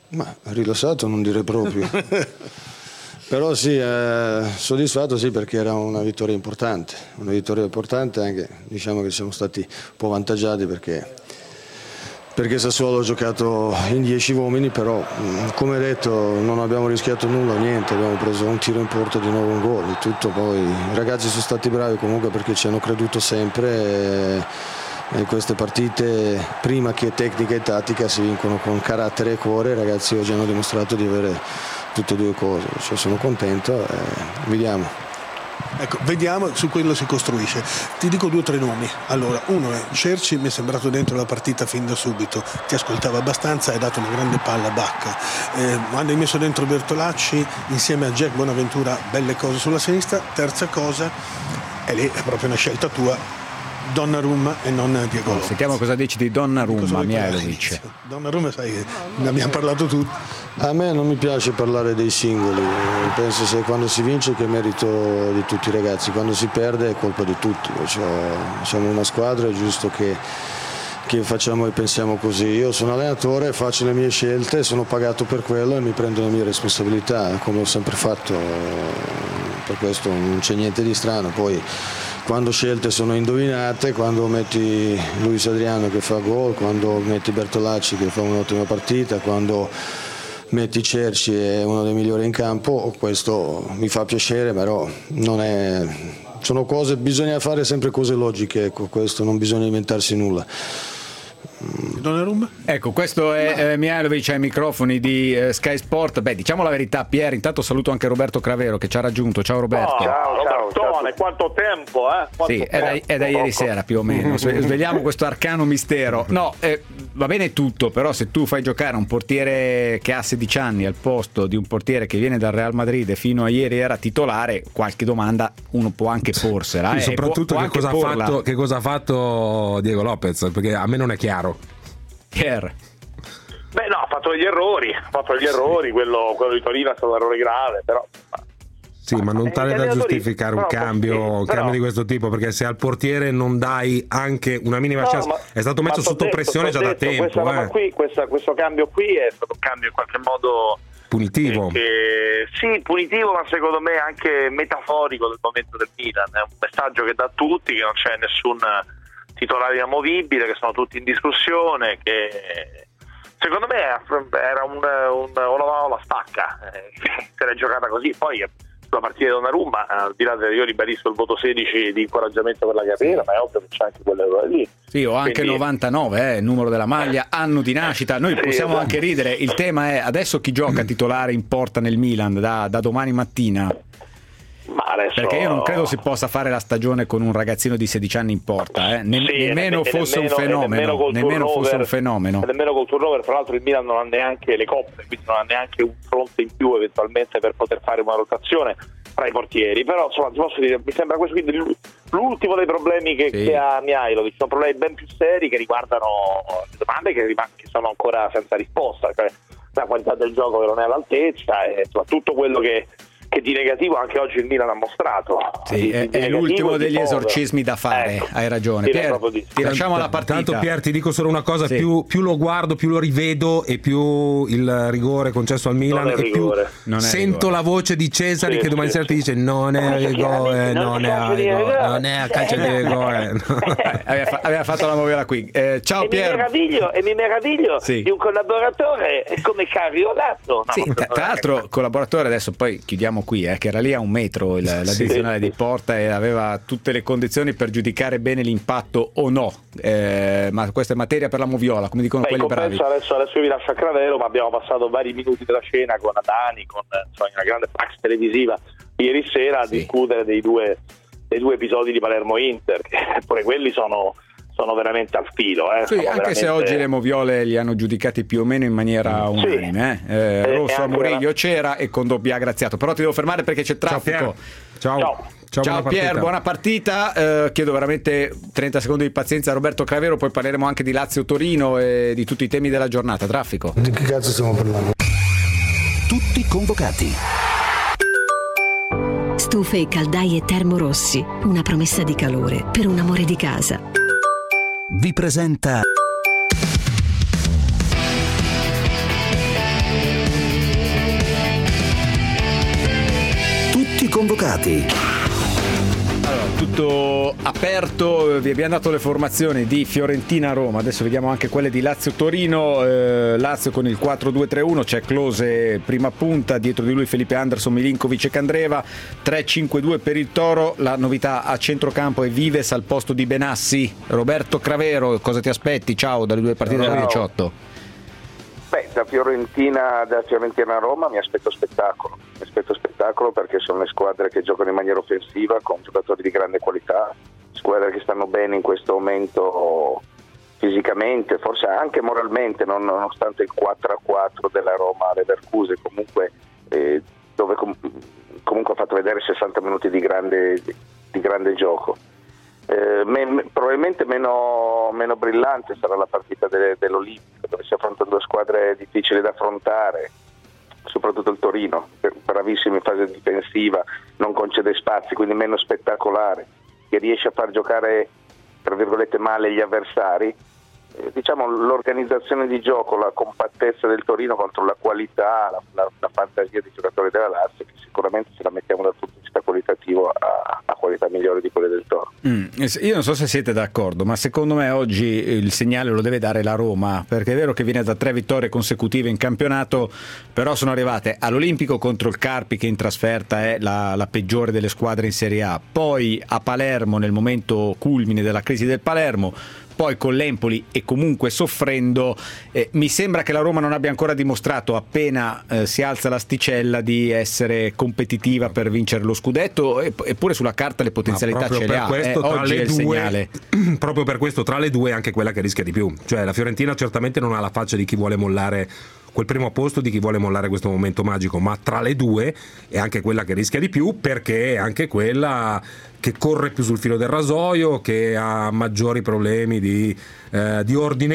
Ma rilassato non direi proprio. Però sì, soddisfatto sì, perché era una vittoria importante anche, diciamo che siamo stati un po' avvantaggiati perché Sassuolo ha giocato in 10 uomini, però come detto non abbiamo rischiato nulla, niente, abbiamo preso un tiro in porta, di nuovo un gol, tutto. Poi i ragazzi sono stati bravi comunque perché ci hanno creduto sempre e queste partite, prima che tecnica e tattica, si vincono con carattere e cuore. I ragazzi oggi hanno dimostrato di avere tutte e due cose, cioè, sono contento e vediamo. Ecco, vediamo, su quello si costruisce. Ti dico 2 o 3 nomi. Allora, uno è Cerci, mi è sembrato dentro la partita fin da subito, ti ascoltava abbastanza, hai dato una grande palla a Bacca. Quando hai messo dentro Bertolacci insieme a Jack Bonaventura, belle cose sulla sinistra. Terza cosa, e lì è proprio una scelta tua, Donnarumma e non Diego Lopez. Sentiamo cosa dici di Donnarumma, Mihajlovic. Donnarumma, sai, ne abbiamo parlato tutti. A me non mi piace parlare dei singoli, penso che quando si vince che è merito di tutti i ragazzi, quando si perde è colpa di tutti, cioè, siamo una squadra, è giusto che facciamo e pensiamo così. Io sono allenatore, faccio le mie scelte, sono pagato per quello e mi prendo le mie responsabilità, come ho sempre fatto, per questo non c'è niente di strano. Poi quando scelte sono indovinate, quando metti Luis Adriano che fa gol, quando metti Bertolacci che fa un'ottima partita, quando metti Cerci è uno dei migliori in campo, questo mi fa piacere, però non è, sono cose, bisogna fare sempre cose logiche, ecco, questo non bisogna inventarsi nulla. Ecco, questo è Mihajlovic ai microfoni di Sky Sport. Beh, diciamo la verità, Pier, intanto saluto anche Roberto Cravero che ci ha raggiunto. Ciao Roberto. Ciao Robertone, quanto tempo, Sì, è da ieri sera più o meno. Svegliamo questo arcano mistero. No, va bene tutto, però se tu fai giocare un portiere che ha 16 anni al posto di un portiere che viene dal Real Madrid e fino a ieri era titolare, qualche domanda uno può anche porsela. Sì, soprattutto può che cosa ha fatto Diego Lopez, perché a me non è chiaro. Pier. Beh no, ha fatto gli errori, quello di Torino è stato un errore grave, però sì, ma non tale da giustificare un cambio di questo tipo, perché se al portiere non dai anche una minima chance, è stato messo sotto pressione già da tempo. Questo cambio qui è stato un cambio in qualche modo punitivo. Sì, punitivo, ma secondo me anche metaforico del momento del Milan. È un messaggio che dà a tutti che non c'è nessun titolare inamovibile, che sono tutti in discussione, che secondo me era un la stacca, se l'è giocata così. Poi sulla partita di Donnarumma, al di là io ribadisco il voto 16 di incoraggiamento per la carriera, ma è ovvio che c'è anche quell'errore lì. Sì, o anche quindi 99, il numero della maglia, anno di nascita. Noi possiamo anche ridere, il tema è adesso chi gioca titolare in porta nel Milan da domani mattina. Ma adesso... Perché io non credo si possa fare la stagione con un ragazzino di 16 anni in porta, nemmeno fosse un fenomeno. Nemmeno col turnover, tra l'altro il Milan non ha neanche le coppe, quindi non ha neanche un fronte in più eventualmente per poter fare una rotazione tra i portieri. Però insomma ti posso dire, mi sembra questo quindi l'ultimo dei problemi che ha Mihajlovic. Sono problemi ben più seri che riguardano domande che sono ancora senza risposta, cioè la qualità del gioco che non è all'altezza e tutto quello che di negativo anche oggi il Milan ha mostrato. Sì, è l'ultimo degli esorcismi da fare, ecco, hai ragione. Pier, ti lasciamo alla partita. Tanto Pier, ti dico solo una cosa, più lo guardo, più lo rivedo e più il rigore concesso al Milan e più sento la voce di Cesari che domani sera ti dice non è rigore, non è a calcio di rigore. Aveva fatto la moviola qui. Ciao Pier. Mi meraviglio di un collaboratore come Cariolato. Tra l'altro collaboratore, adesso poi chiudiamo qui, che era lì a 1 metro l'addizionale di porta e aveva tutte le condizioni per giudicare bene l'impatto o no, ma questa è materia per la moviola, come dicono quelli bravi. Adesso io vi lascio a Cravero, ma abbiamo passato vari minuti della cena con Adani, con una grande fax televisiva ieri sera a discutere dei due episodi di Palermo-Inter, che pure quelli sono veramente al filo. Anche se oggi le moviole li hanno giudicati più o meno in maniera unanime. Rosso a Murillo c'era e Kondogbia graziato. Però ti devo fermare perché c'è traffico. Ciao Pier, buona partita. Chiedo veramente 30 secondi di pazienza a Roberto Cravero, poi parleremo anche di Lazio-Torino e di tutti i temi della giornata. Traffico. Di che cazzo stiamo parlando? Tutti convocati. Stufe e caldaie Termorossi, una promessa di calore per un amore di casa. Vi presenta convocati. Tutto aperto, vi abbiamo dato le formazioni di Fiorentina-Roma, adesso vediamo anche quelle di Lazio-Torino. Lazio con il 4-2-3-1, c'è Klose prima punta, dietro di lui Felipe Anderson, Milinkovic e Candreva, 3-5-2 per il Toro. La novità a centrocampo è Vives al posto di Benassi. Roberto Cravero, cosa ti aspetti? Ciao, dalle due partite del 2018. Da Fiorentina a Roma mi aspetto spettacolo perché sono le squadre che giocano in maniera offensiva con giocatori di grande qualità, squadre che stanno bene in questo momento fisicamente, forse anche moralmente, nonostante il 4-4 della Roma Leverkusen, comunque dove comunque ha fatto vedere 60 minuti di grande gioco. Probabilmente meno brillante sarà la partita dell'Olimpico, dove si affrontano due squadre difficili da affrontare, soprattutto il Torino, bravissimo in fase difensiva, non concede spazi, quindi meno spettacolare, che riesce a far giocare tra virgolette male gli avversari. Diciamo l'organizzazione di gioco, la compattezza del Torino contro la qualità, la fantasia dei giocatori della Lazio, che sicuramente se la mettiamo dal punto di vista qualitativo a qualità migliore di quelle del Toro. Io non so se siete d'accordo, ma secondo me oggi il segnale lo deve dare la Roma, perché è vero che viene da 3 vittorie consecutive in campionato, però sono arrivate all'Olimpico contro il Carpi, che in trasferta è la peggiore delle squadre in Serie A, poi a Palermo nel momento culmine della crisi del Palermo, poi con l'Empoli e comunque soffrendo. Mi sembra che la Roma non abbia ancora dimostrato, appena si alza l'asticella, di essere competitiva per vincere lo scudetto, eppure sulla carta le potenzialità ce le ha. Oggi è il segnale. Proprio per questo tra le due è anche quella che rischia di più, cioè la Fiorentina certamente non ha la faccia di chi vuole mollare quel primo posto, di chi vuole mollare questo momento magico, ma tra le due è anche quella che rischia di più, perché è anche quella che corre più sul filo del rasoio, che ha maggiori problemi di ordine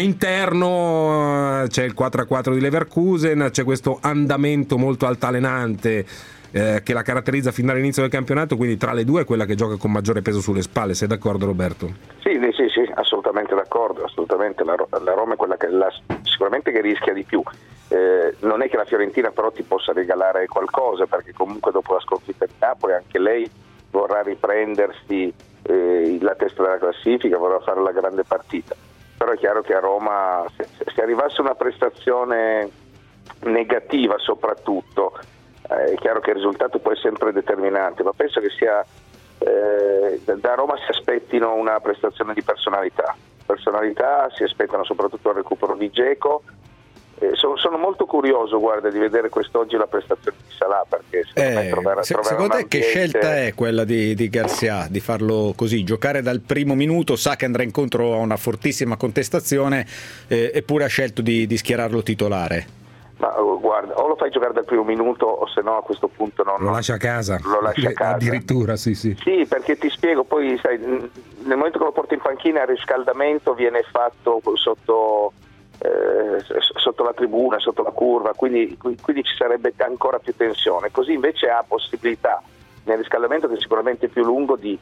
interno. C'è il 4-4 di Leverkusen, c'è questo andamento molto altalenante che la caratterizza fin dall'inizio del campionato, quindi tra le due è quella che gioca con maggiore peso sulle spalle. Sei d'accordo, Roberto? Sì, assolutamente d'accordo, assolutamente. La Roma è quella che sicuramente che rischia di più. Non è che la Fiorentina però ti possa regalare qualcosa, perché comunque dopo la sconfitta di Napoli anche lei vorrà riprendersi la testa della classifica, vorrà fare la grande partita. Però è chiaro che a Roma, se arrivasse una prestazione negativa soprattutto, è chiaro che il risultato poi è sempre determinante, ma penso che sia da Roma si aspettino una prestazione di personalità, si aspettano soprattutto il recupero di Dzeko. Sono molto curioso, guarda, di vedere quest'oggi la prestazione di Salah, perché secondo te che scelta è quella di Garcia, di farlo così, giocare dal primo minuto? Sa che andrà incontro a una fortissima contestazione, eppure ha scelto di schierarlo titolare. Ma guarda, o lo fai giocare dal primo minuto, o se no a questo punto lo lascia a casa. Addirittura sì, perché ti spiego, poi sai, nel momento che lo porti in panchina il riscaldamento viene fatto sotto la tribuna, sotto la curva, quindi ci sarebbe ancora più tensione. Così invece ha possibilità nel riscaldamento, che è sicuramente più lungo, di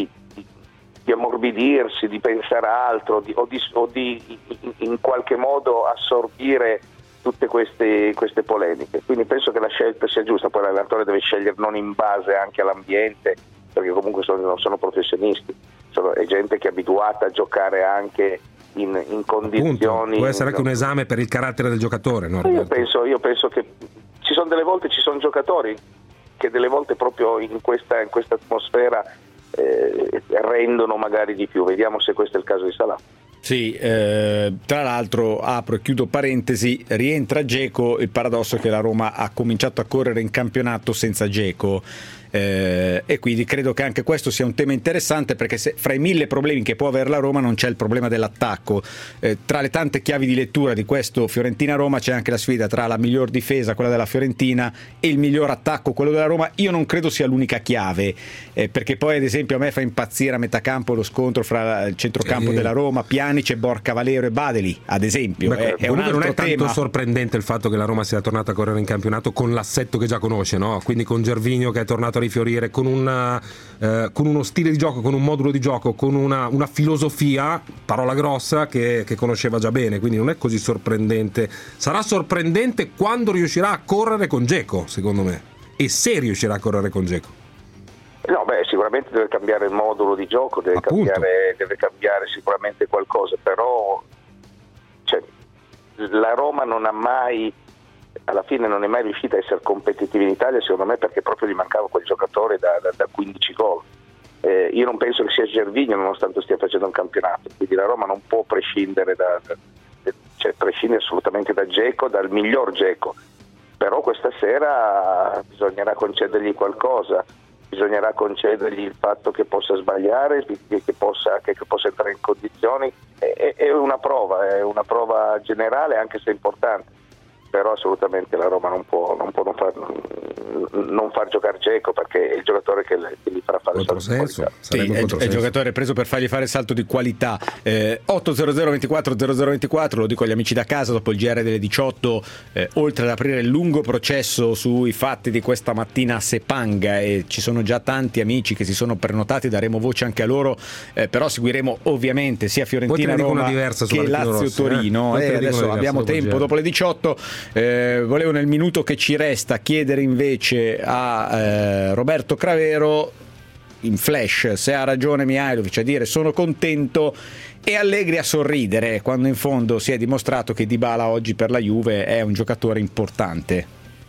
ammorbidirsi, di pensare a altro, o di in qualche modo assorbire tutte queste polemiche. Quindi penso che la scelta sia giusta. Poi l'allenatore deve scegliere non in base anche all'ambiente, perché comunque non sono professionisti, è gente che è abituata a giocare anche in condizioni. Appunto, può essere anche un esame per il carattere del giocatore, no? Io penso che ci sono giocatori che delle volte proprio in questa atmosfera rendono magari di più. Vediamo se questo è il caso di Salah. Sì, tra l'altro apro e chiudo parentesi, rientra Dzeko, il paradosso è che la Roma ha cominciato a correre in campionato senza Dzeko. E quindi credo che anche questo sia un tema interessante, perché se fra i 1000 problemi che può avere la Roma non c'è il problema dell'attacco. Tra le tante chiavi di lettura di questo Fiorentina-Roma c'è anche la sfida tra la miglior difesa, quella della Fiorentina, e il miglior attacco, quello della Roma. Io non credo sia l'unica chiave, perché poi ad esempio a me fa impazzire a metà campo lo scontro fra il centrocampo della Roma, Pjanic e Borca Valero e Badeli, ad esempio. È un altro non è tanto tema. Sorprendente il fatto che la Roma sia tornata a correre in campionato con l'assetto che già conosce, no? Quindi con Gervinho che è tornato a rifiorire, con uno stile di gioco, con un modulo di gioco, con una filosofia, parola grossa, che conosceva già bene, quindi non è così sorprendente. Sarà sorprendente quando riuscirà a correre con Dzeko, secondo me, e se riuscirà a correre con Dzeko. sicuramente deve cambiare il modulo di gioco, deve cambiare sicuramente qualcosa, però la Roma alla fine non è mai riuscita a essere competitiva in Italia, secondo me, perché proprio gli mancava quel giocatore da 15 gol. Io non penso che sia Gervinho, nonostante stia facendo un campionato, quindi la Roma non può prescindere prescinde assolutamente da Dzeko, dal miglior Dzeko, però questa sera bisognerà concedergli qualcosa, bisognerà concedergli il fatto che possa sbagliare, che possa entrare in condizioni. È una prova generale, anche se importante, però assolutamente la Roma non può non far giocare Dzeko, perché è il giocatore che gli farà fare il salto di qualità. Sì, è il giocatore preso per fargli fare il salto di qualità. 800 24 0024, lo dico agli amici da casa, dopo il GR delle 18, oltre ad aprire il lungo processo sui fatti di questa mattina a Sepang, e ci sono già tanti amici che si sono prenotati, daremo voce anche a loro, però seguiremo ovviamente sia Fiorentina Roma che Lazio Torino. Adesso abbiamo tempo dopo le 18. Volevo nel minuto che ci resta chiedere invece a Roberto Cravero, in flash, se ha ragione Mihajlovic a dire sono contento e Allegri a sorridere, quando in fondo si è dimostrato che Dybala oggi per la Juve è un giocatore importante.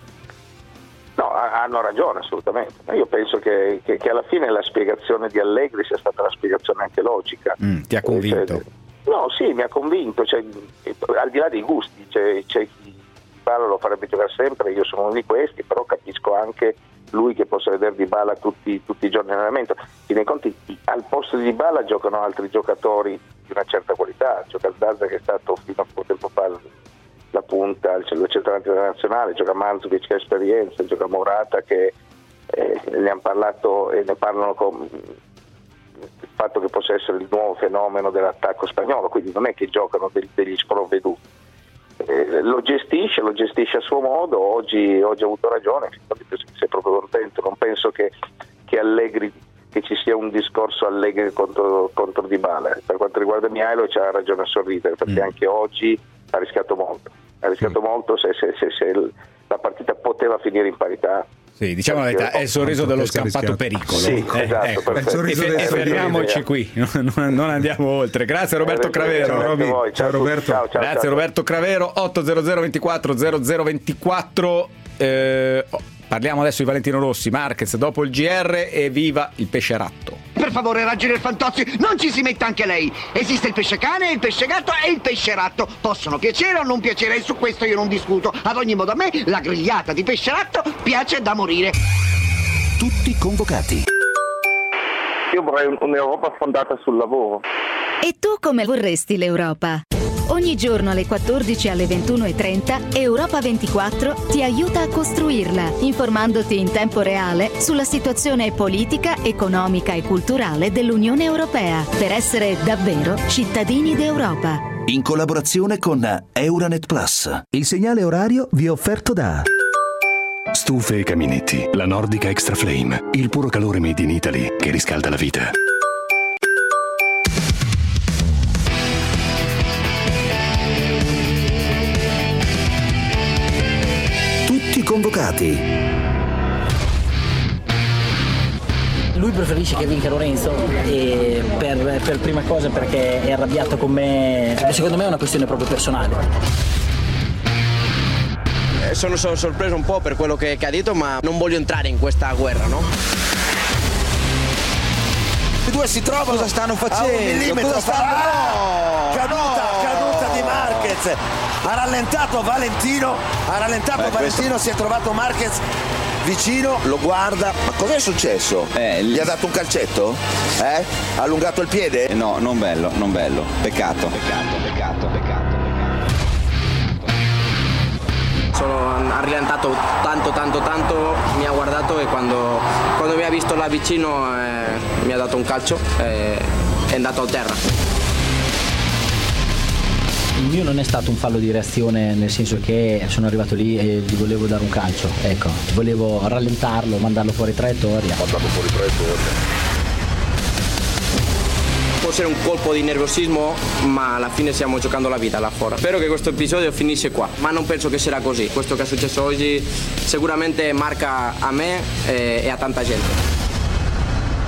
No, hanno ragione assolutamente. Io penso che alla fine la spiegazione di Allegri sia stata la spiegazione anche logica. Ti ha convinto? No, sì, mi ha convinto, al di là dei gusti, c'è chi Dybala lo farebbe giocare sempre, io sono uno di questi, però capisco anche lui che possa vedere Dybala tutti i giorni in allenamento. Nei conti, al posto di Dybala giocano altri giocatori di una certa qualità, gioca Zaza, che è stato fino a poco tempo fa la punta, il centravanti della nazionale, gioca Mandzukic che ha esperienza, gioca Morata che ne hanno parlato e ne parlano con il fatto che possa essere il nuovo fenomeno dell'attacco spagnolo, quindi non è che giocano degli sprovveduti. Lo gestisce a suo modo. Oggi ha avuto ragione, penso che sia proprio contento. Non penso che Allegri, che ci sia un discorso Allegri contro Dybala. Per quanto riguarda Mihajlovic ha ragione a sorridere, perché anche oggi ha rischiato molto se la partita poteva finire in parità. Sì, diciamo la verità, è il sorriso dello scampato pericolo. Sì, esatto, e fermiamoci qui, non andiamo oltre. Grazie Roberto Cravero. Ciao Roberto. Ciao. Grazie Roberto Cravero. 800 24 0024. Parliamo adesso di Valentino Rossi, Marquez dopo il GR e viva il pesce ratto. Per favore, ragionier Fantozzi, non ci si metta anche lei. Esiste il pesce cane, il pesce gatto e il pesce ratto. Possono piacere o non piacere, e su questo io non discuto. Ad ogni modo, a me la grigliata di pesce ratto piace da morire. Tutti convocati. Io vorrei un'Europa fondata sul lavoro. E tu come vorresti l'Europa? Ogni giorno alle 14 e alle 21:30 Europa 24 ti aiuta a costruirla, informandoti in tempo reale sulla situazione politica, economica e culturale dell'Unione Europea, per essere davvero cittadini d'Europa. In collaborazione con Euranet Plus. Il segnale orario vi è offerto da Stufe e caminetti, la Nordica Extra Flame, il puro calore made in Italy che riscalda la vita. Convocati. Lui preferisce che vinca Lorenzo e per prima cosa perché è arrabbiato con me. Secondo me è una questione proprio personale. Sono sorpreso un po' per quello che ha detto, ma non voglio entrare in questa guerra, no? I due si trovano. Cosa stanno facendo? A un millimetro caduta di Marquez. Ha rallentato Valentino, si è trovato Marquez vicino, lo guarda. Ma cos'è successo? Gli ha dato un calcetto? Ha allungato il piede? No, non bello. Peccato. Ha rallentato tanto, mi ha guardato e quando mi ha visto là vicino mi ha dato un calcio e è andato a terra. Il mio non è stato un fallo di reazione, nel senso che sono arrivato lì e gli volevo dare un calcio, ecco, volevo rallentarlo, mandarlo fuori traiettoria. Può essere un colpo di nervosismo, ma alla fine stiamo giocando la vita là fuori. Spero che questo episodio finisce qua, ma non penso che sarà così. Questo che è successo oggi sicuramente marca a me e a tanta gente.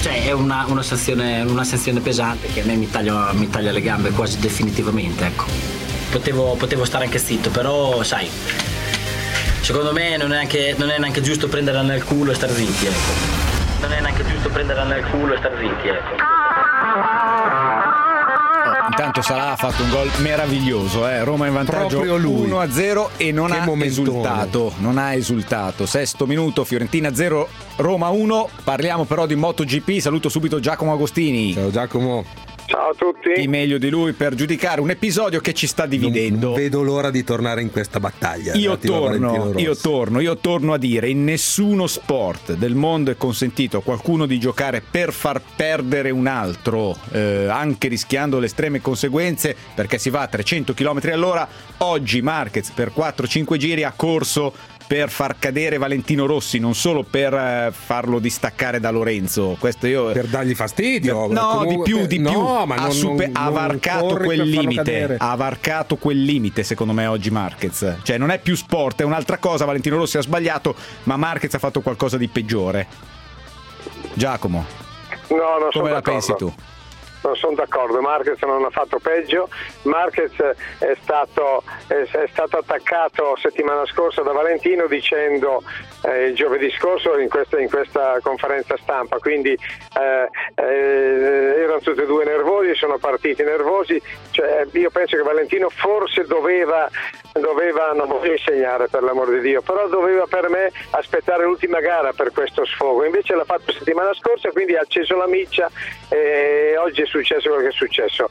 cioè è una sanzione pesante che a me mi taglia le gambe quasi definitivamente, ecco. Potevo stare anche zitto, però sai, secondo me non è neanche giusto prenderla nel culo e star zitti, ecco. Intanto Salah ha fatto un gol meraviglioso, Roma in vantaggio 1-0 e non ha esultato. Sesto minuto, Fiorentina 0, Roma 1. Parliamo però di MotoGP. Saluto subito Giacomo Agostini. Ciao Giacomo. Ciao a tutti. Chi meglio di lui per giudicare un episodio che ci sta dividendo. Non vedo l'ora di tornare in questa battaglia. Io torno a dire, in nessuno sport del mondo è consentito a qualcuno di giocare per far perdere un altro, anche rischiando le estreme conseguenze, perché si va a 300 km all'ora. Oggi Marquez per 4-5 giri ha corso per far cadere Valentino Rossi, non solo per farlo distaccare da Lorenzo. Questo per dargli fastidio. No, comunque, di più. No, ma ha varcato quel limite. Ha varcato quel limite, secondo me, oggi Marquez. Cioè, non è più sport, è un'altra cosa. Valentino Rossi ha sbagliato, ma Marquez ha fatto qualcosa di peggiore. Giacomo. No, non come la pensi tu? Non sono d'accordo, Marquez non ha fatto peggio. Marquez è stato attaccato settimana scorsa da Valentino dicendo il giovedì scorso in questa conferenza stampa, quindi erano tutti e due nervosi, sono partiti nervosi, cioè, io penso che Valentino forse doveva, non voglio insegnare per l'amor di Dio, però doveva per me aspettare l'ultima gara per questo sfogo, invece l'ha fatto settimana scorsa, quindi ha acceso la miccia e oggi è successo quello che è successo.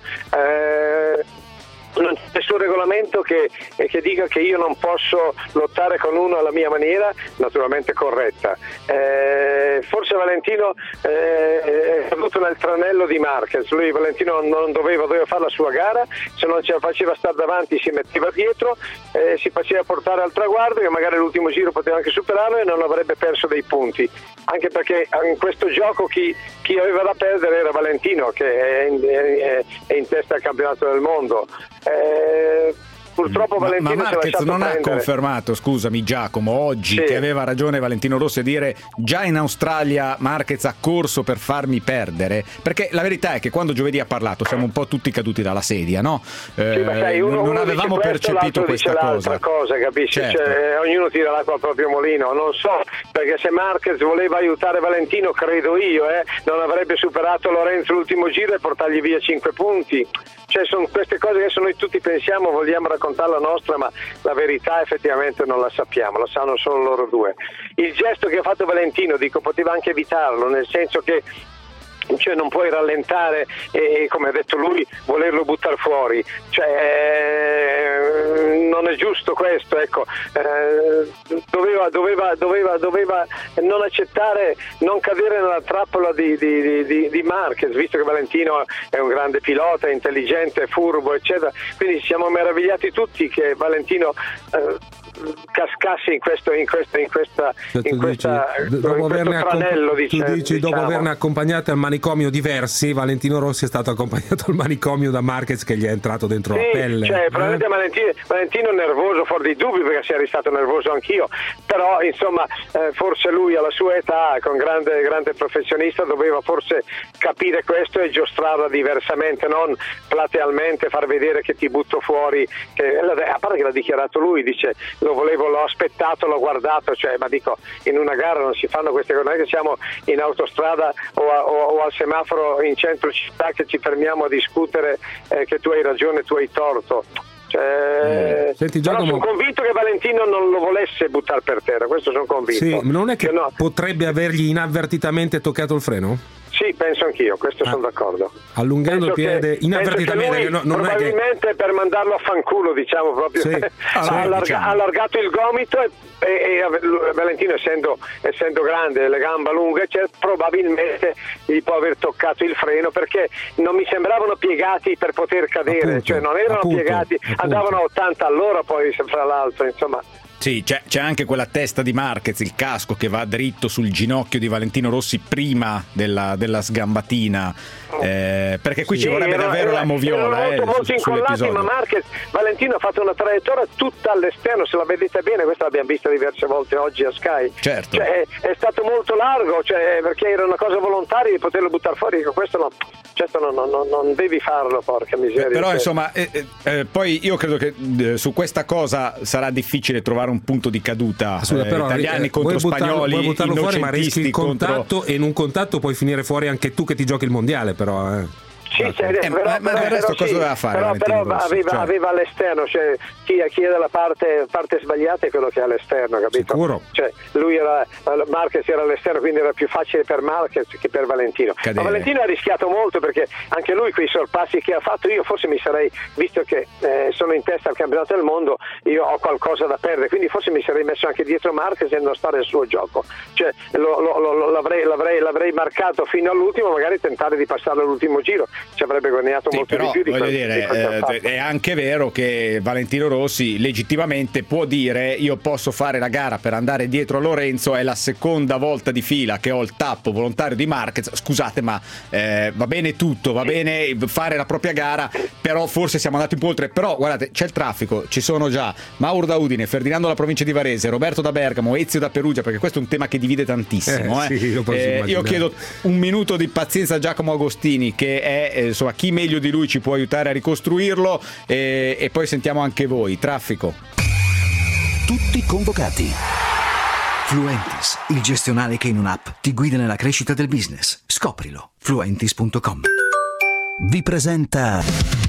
Non c'è nessun regolamento che dica che io non posso lottare con uno alla mia maniera, naturalmente corretta. Forse Valentino è caduto nel tranello di Marquez. Valentino non doveva fare la sua gara, se non ce la faceva stare davanti si metteva dietro, si faceva portare al traguardo, che magari l'ultimo giro poteva anche superarlo e non avrebbe perso dei punti, anche perché in questo gioco chi aveva da perdere era Valentino, che è in testa al campionato del mondo. Purtroppo Valentino ma Marquez non prendere. Ha confermato, scusami Giacomo, oggi che aveva ragione Valentino Rossi a dire già in Australia Marquez ha corso per farmi perdere, perché la verità è che quando giovedì ha parlato siamo un po' tutti caduti dalla sedia, no? Non avevamo percepito questa cosa, capisci? Certo. Cioè, ognuno tira l'acqua al proprio mulino, non so, perché se Marquez voleva aiutare Valentino, credo io, non avrebbe superato Lorenzo l'ultimo giro e portargli via 5 punti. Cioè, sono queste cose che adesso noi tutti pensiamo, vogliamo raccontare la nostra, ma la verità effettivamente non la sappiamo, lo sanno solo loro due. Il gesto che ha fatto Valentino, poteva anche evitarlo, nel senso che cioè non puoi rallentare e come ha detto lui volerlo buttare fuori, cioè non è giusto questo, ecco. Doveva non accettare, non cadere nella trappola di Marquez, visto che Valentino è un grande pilota, è intelligente, è furbo, eccetera, quindi ci siamo meravigliati tutti che Valentino cascasse in questo tranello, dopo averne accompagnate al manicomio diversi, Valentino Rossi è stato accompagnato al manicomio da Marquez che gli è entrato dentro la pelle. Cioè, probabilmente Valentino è nervoso, fuori di dubbi, perché sia stato nervoso anch'io, però insomma forse lui alla sua età, con grande professionista, doveva forse capire questo e giostrarla diversamente, non platealmente far vedere che ti butto fuori, a parte che l'ha dichiarato lui, dice l'ho aspettato, l'ho guardato, cioè, ma dico, in una gara non si fanno queste cose, non è che siamo in autostrada o al semaforo in centro città che ci fermiamo a discutere che tu hai ragione, tu hai torto. Senti, Giacomo, sono convinto che Valentino non lo volesse buttare per terra, questo sono convinto. Sì, non è che potrebbe avergli inavvertitamente toccato il freno? Sì, penso anch'io, questo sono d'accordo. Allungando il piede inavvertitamente, probabilmente per mandarlo a fanculo, diciamo proprio, sì. Ha allargato il gomito e Valentino essendo grande, le gambe lunghe, probabilmente gli può aver toccato il freno, perché non mi sembravano piegati per poter cadere, cioè non erano piegati, andavano a 80 all'ora poi fra l'altro, insomma. Sì, c'è anche quella testa di Marquez, il casco che va dritto sul ginocchio di Valentino Rossi prima della sgambatina, perché qui ci vorrebbe davvero la moviola. Molto incollati, ma Valentino ha fatto una traiettoria tutta all'esterno, se la vedete bene, questa l'abbiamo vista diverse volte oggi a Sky. Certo. Cioè, è stato molto largo, perché era una cosa volontaria di poterlo buttare fuori, questo no. Certo, non devi farlo, porca miseria. Però insomma, poi io credo che su questa cosa sarà difficile trovare un punto di caduta. Però, italiani contro spagnoli, vuoi buttarlo fuori, ma rischi il contatto contro... e in un contatto puoi finire fuori anche tu che ti giochi il mondiale, però. Sì, ma del resto cosa doveva fare? Però aveva all'esterno, cioè chi è dalla parte sbagliata è quello che è all'esterno, capito? Sicuro. Cioè Marquez era all'esterno, quindi era più facile per Marquez che per Valentino. Ma Valentino ha rischiato molto, perché anche lui quei sorpassi che ha fatto, io forse mi sarei, visto che sono in testa al campionato del mondo, io ho qualcosa da perdere, quindi forse mi sarei messo anche dietro Marquez e non stare al suo gioco. Cioè l'avrei marcato fino all'ultimo, magari tentare di passarlo all'ultimo giro. Ci avrebbe guadagnato molto però, di più di voglio quello. È anche vero che Valentino Rossi legittimamente può dire: io posso fare la gara per andare dietro a Lorenzo, è la seconda volta di fila che ho il tappo volontario di Marquez, scusate, ma va bene tutto, va bene fare la propria gara, però forse siamo andati un po' oltre. Però guardate, c'è il traffico, ci sono già Mauro da Udine, Ferdinando da provincia di Varese, Roberto da Bergamo, Ezio da Perugia, perché questo è un tema che divide tantissimo. Sì, io chiedo un minuto di pazienza a Giacomo Agostini, che è insomma chi meglio di lui ci può aiutare a ricostruirlo, e poi sentiamo anche voi. Traffico. Tutti convocati. Fluentis, il gestionale che in un'app ti guida nella crescita del business. Scoprilo. Fluentis.com. Vi presenta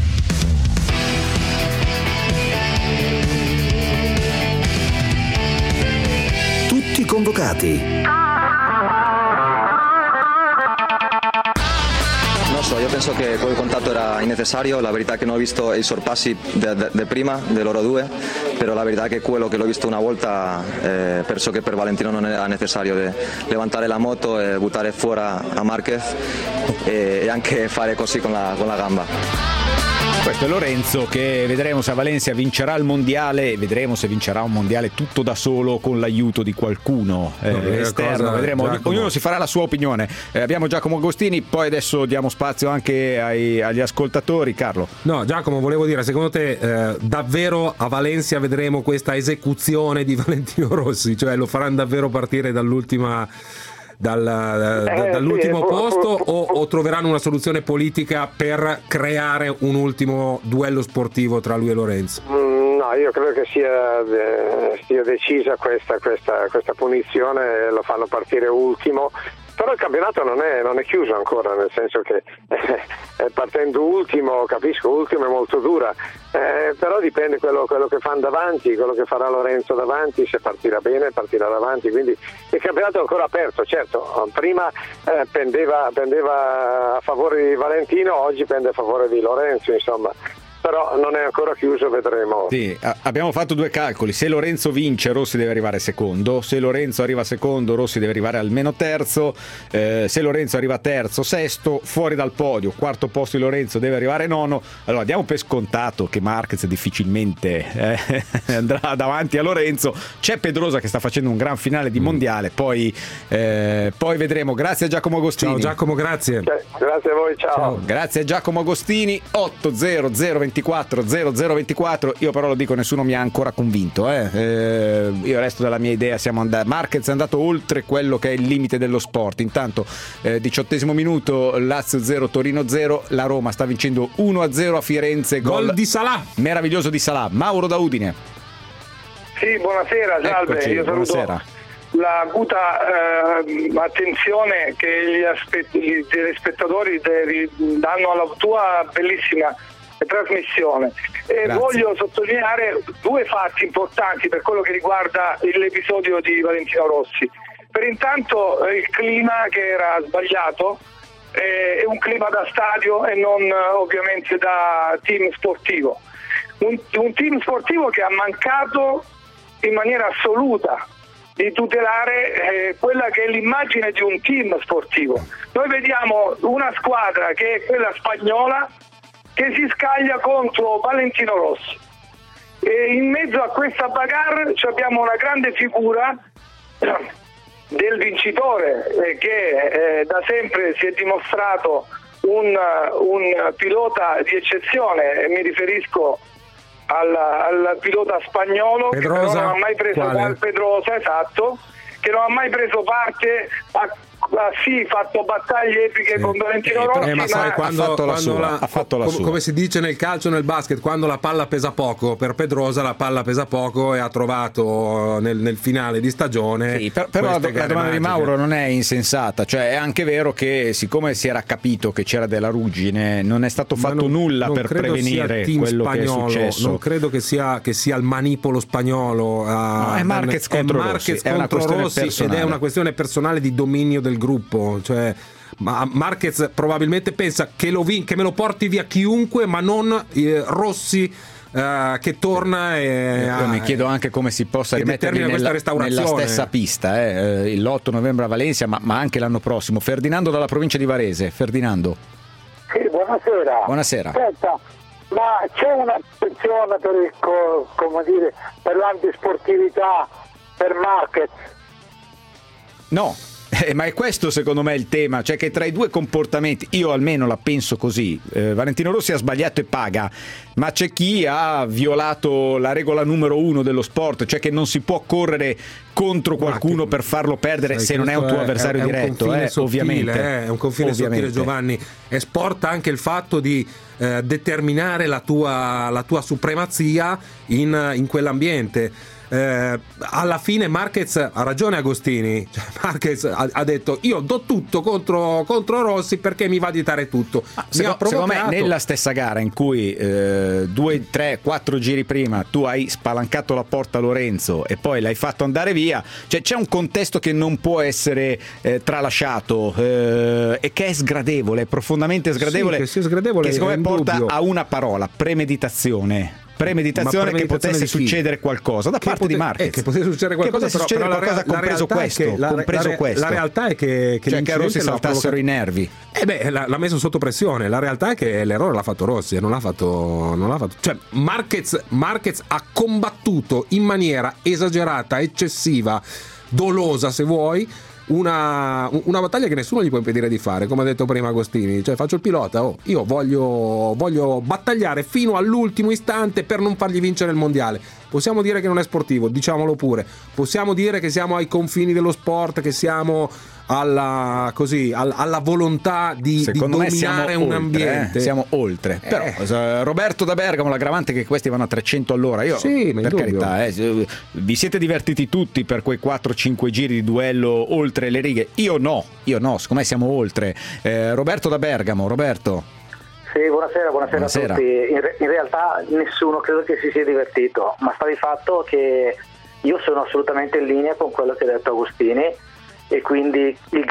Tutti convocati. Io penso che quel contatto era innecessario, la verità è che non ho visto i sorpassi di prima, di loro due, però la verità è che quello che l'ho visto una volta, penso che per Valentino non era necessario levantare la moto e buttare fuori a Marquez e anche fare così con la gamba. Questo è Lorenzo, che vedremo se a Valencia vincerà il mondiale, vedremo se vincerà un mondiale tutto da solo con l'aiuto di qualcuno esterno, vedremo, ognuno si farà la sua opinione. Abbiamo Giacomo Agostini, poi adesso diamo spazio anche agli ascoltatori. Carlo. No, Giacomo, volevo dire, secondo te davvero a Valencia vedremo questa esecuzione di Valentino Rossi? Cioè lo faranno davvero partire dall'ultimo posto o troveranno una soluzione politica per creare un ultimo duello sportivo tra lui e Lorenzo? No, io credo che sia decisa questa punizione, lo fanno partire ultimo. Però il campionato non è chiuso ancora, nel senso che partendo ultimo, capisco, ultimo è molto dura, però dipende quello che fanno davanti, quello che farà Lorenzo davanti, se partirà bene partirà davanti, quindi il campionato è ancora aperto. Certo, prima pendeva a favore di Valentino, oggi pende a favore di Lorenzo, insomma. Però non è ancora chiuso, vedremo. Sì, abbiamo fatto due calcoli: se Lorenzo vince Rossi deve arrivare secondo, se Lorenzo arriva secondo Rossi deve arrivare almeno terzo, se Lorenzo arriva terzo, sesto, fuori dal podio, quarto posto di Lorenzo deve arrivare nono. Allora diamo per scontato che Marquez difficilmente andrà davanti a Lorenzo. C'è Pedrosa che sta facendo un gran finale di mondiale, poi vedremo. Grazie a Giacomo Agostini. Ciao Giacomo, grazie. Grazie a voi, ciao. Grazie a Giacomo Agostini. 800 0024. Io però lo dico, nessuno mi ha ancora convinto, io resto della mia idea. Marquez è andato oltre quello che è il limite dello sport. Intanto 18° minuto, Lazio 0 Torino 0, la Roma sta vincendo 1-0 a Firenze, gol di Salah, meraviglioso di Salah. Mauro da Udine. Sì, buonasera, salve. Eccoci, io saluto buonasera. La acuta attenzione che gli telespettatori danno alla tua bellissima trasmissione, e voglio sottolineare due fatti importanti per quello che riguarda l'episodio di Valentino Rossi. Per intanto il clima, che era sbagliato, è un clima da stadio e non ovviamente da team sportivo, un team sportivo che ha mancato in maniera assoluta di tutelare quella che è l'immagine di un team sportivo. Noi vediamo una squadra che è quella spagnola che si scaglia contro Valentino Rossi, E in mezzo a questa bagarre abbiamo una grande figura del vincitore che da sempre si è dimostrato un pilota di eccezione, mi riferisco al pilota spagnolo Pedrosa, che non ha mai preso Pedrosa, esatto, che non ha mai preso parte fatto battaglie epiche con Valentino Rossi, ma sai, ha fatto la sua. Come si dice nel calcio, nel basket, quando la palla pesa poco, per Pedrosa la palla pesa poco e ha trovato nel finale di stagione. Sì, però la domanda di Mauro non è insensata, cioè è anche vero che siccome si era capito che c'era della ruggine, non è stato fatto nulla per prevenire quello spagnolo, che è successo. Non credo che sia il manipolo spagnolo. No, è Marquez contro Rossi, è una questione personale. Ed è una questione personale di dominio del gruppo, cioè Marquez probabilmente pensa che me lo porti via chiunque, ma non Rossi che torna io mi chiedo anche come si possa rimetterli nella stessa pista l'8 novembre a Valencia, ma anche l'anno prossimo. Ferdinando dalla provincia di Varese. Ferdinando. Sì, buonasera. Buonasera. Aspetta, ma c'è un'attenzione per l'antisportività per Marquez? No. Ma è questo secondo me il tema, cioè che tra i due comportamenti, io almeno la penso così, Valentino Rossi ha sbagliato e paga, ma c'è chi ha violato la regola numero 1 dello sport, cioè che non si può correre contro qualcuno per farlo perdere se non è un tuo avversario diretto, ovviamente. È un confine sottile, Giovanni. È sport anche il fatto di determinare la tua supremazia in quell'ambiente. Alla fine Marquez ha ragione, Agostini, cioè, Marquez ha detto io do tutto contro Rossi perché mi va di dare tutto. Secondo me nella stessa gara in cui 2, 3, 4 giri prima tu hai spalancato la porta a Lorenzo e poi l'hai fatto andare via, cioè c'è un contesto che non può essere tralasciato e che è sgradevole, è profondamente sgradevole, che sia sgradevole, che secondo me porta a una parola: premeditazione che potesse succedere qualcosa da parte di Marquez, che potesse succedere qualcosa, però compreso questo. La realtà è che a Rossi saltassero i nervi. L'ha messo sotto pressione. La realtà è che l'errore l'ha fatto Rossi e non l'ha fatto. Cioè Marquez ha combattuto in maniera esagerata, eccessiva, dolosa se vuoi, una battaglia che nessuno gli può impedire di fare, come ha detto prima Agostini, cioè faccio il pilota, io voglio battagliare fino all'ultimo istante per non fargli vincere il mondiale. Possiamo dire che non è sportivo, diciamolo pure, possiamo dire che siamo ai confini dello sport, che siamo alla volontà di dominare un ambiente. Siamo oltre. Però Roberto da Bergamo, l'aggravante che questi vanno a 300 all'ora. Io, per carità, vi siete divertiti tutti per quei 4-5 giri di duello oltre le righe? Io no, secondo me siamo oltre. Roberto da Bergamo, Roberto. Sì, buonasera a tutti. In realtà nessuno credo che si sia divertito, ma sta di fatto che io sono assolutamente in linea con quello che ha detto Agostini, e quindi il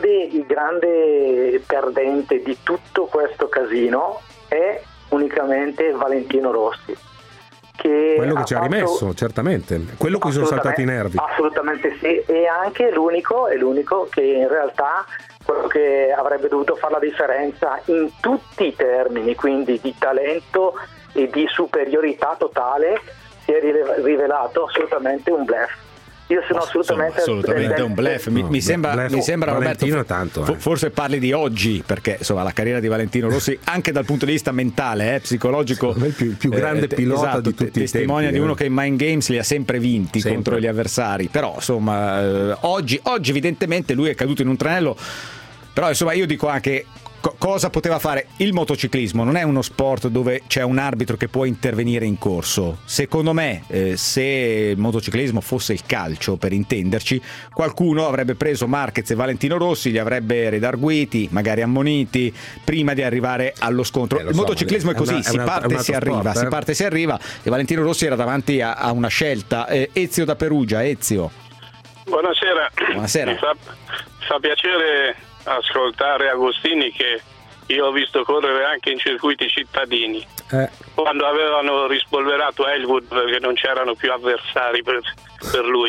grande perdente di tutto questo casino è unicamente Valentino Rossi, quello che ci ha rimesso, certamente, quello cui sono saltati i nervi. Assolutamente sì, e anche l'unico che in realtà quello che avrebbe dovuto fare la differenza in tutti i termini, quindi di talento e di superiorità totale, si è rivelato assolutamente un bluff. Io sono assolutamente un bluff. Mi sembra Roberto, tanto, forse parli di oggi, perché insomma la carriera di Valentino Rossi anche dal punto di vista mentale, psicologico, il più grande pilota di tutti i tempi, testimonia di uno che in Mind Games li ha sempre vinti contro gli avversari. Però insomma oggi evidentemente lui è caduto in un tranello. Però insomma io dico anche cosa poteva fare il motociclismo. Non è uno sport dove c'è un arbitro che può intervenire in corso. Secondo me se il motociclismo fosse il calcio, per intenderci, qualcuno avrebbe preso Marquez e Valentino Rossi, li avrebbe redarguiti, magari ammoniti prima di arrivare allo scontro. Il motociclismo è così, si parte e si arriva, e Valentino Rossi era davanti a una scelta. Ezio da Perugia. Ezio, buonasera. Mi fa piacere ascoltare Agostini, che io ho visto correre anche in circuiti cittadini, quando avevano rispolverato Elwood perché non c'erano più avversari per lui,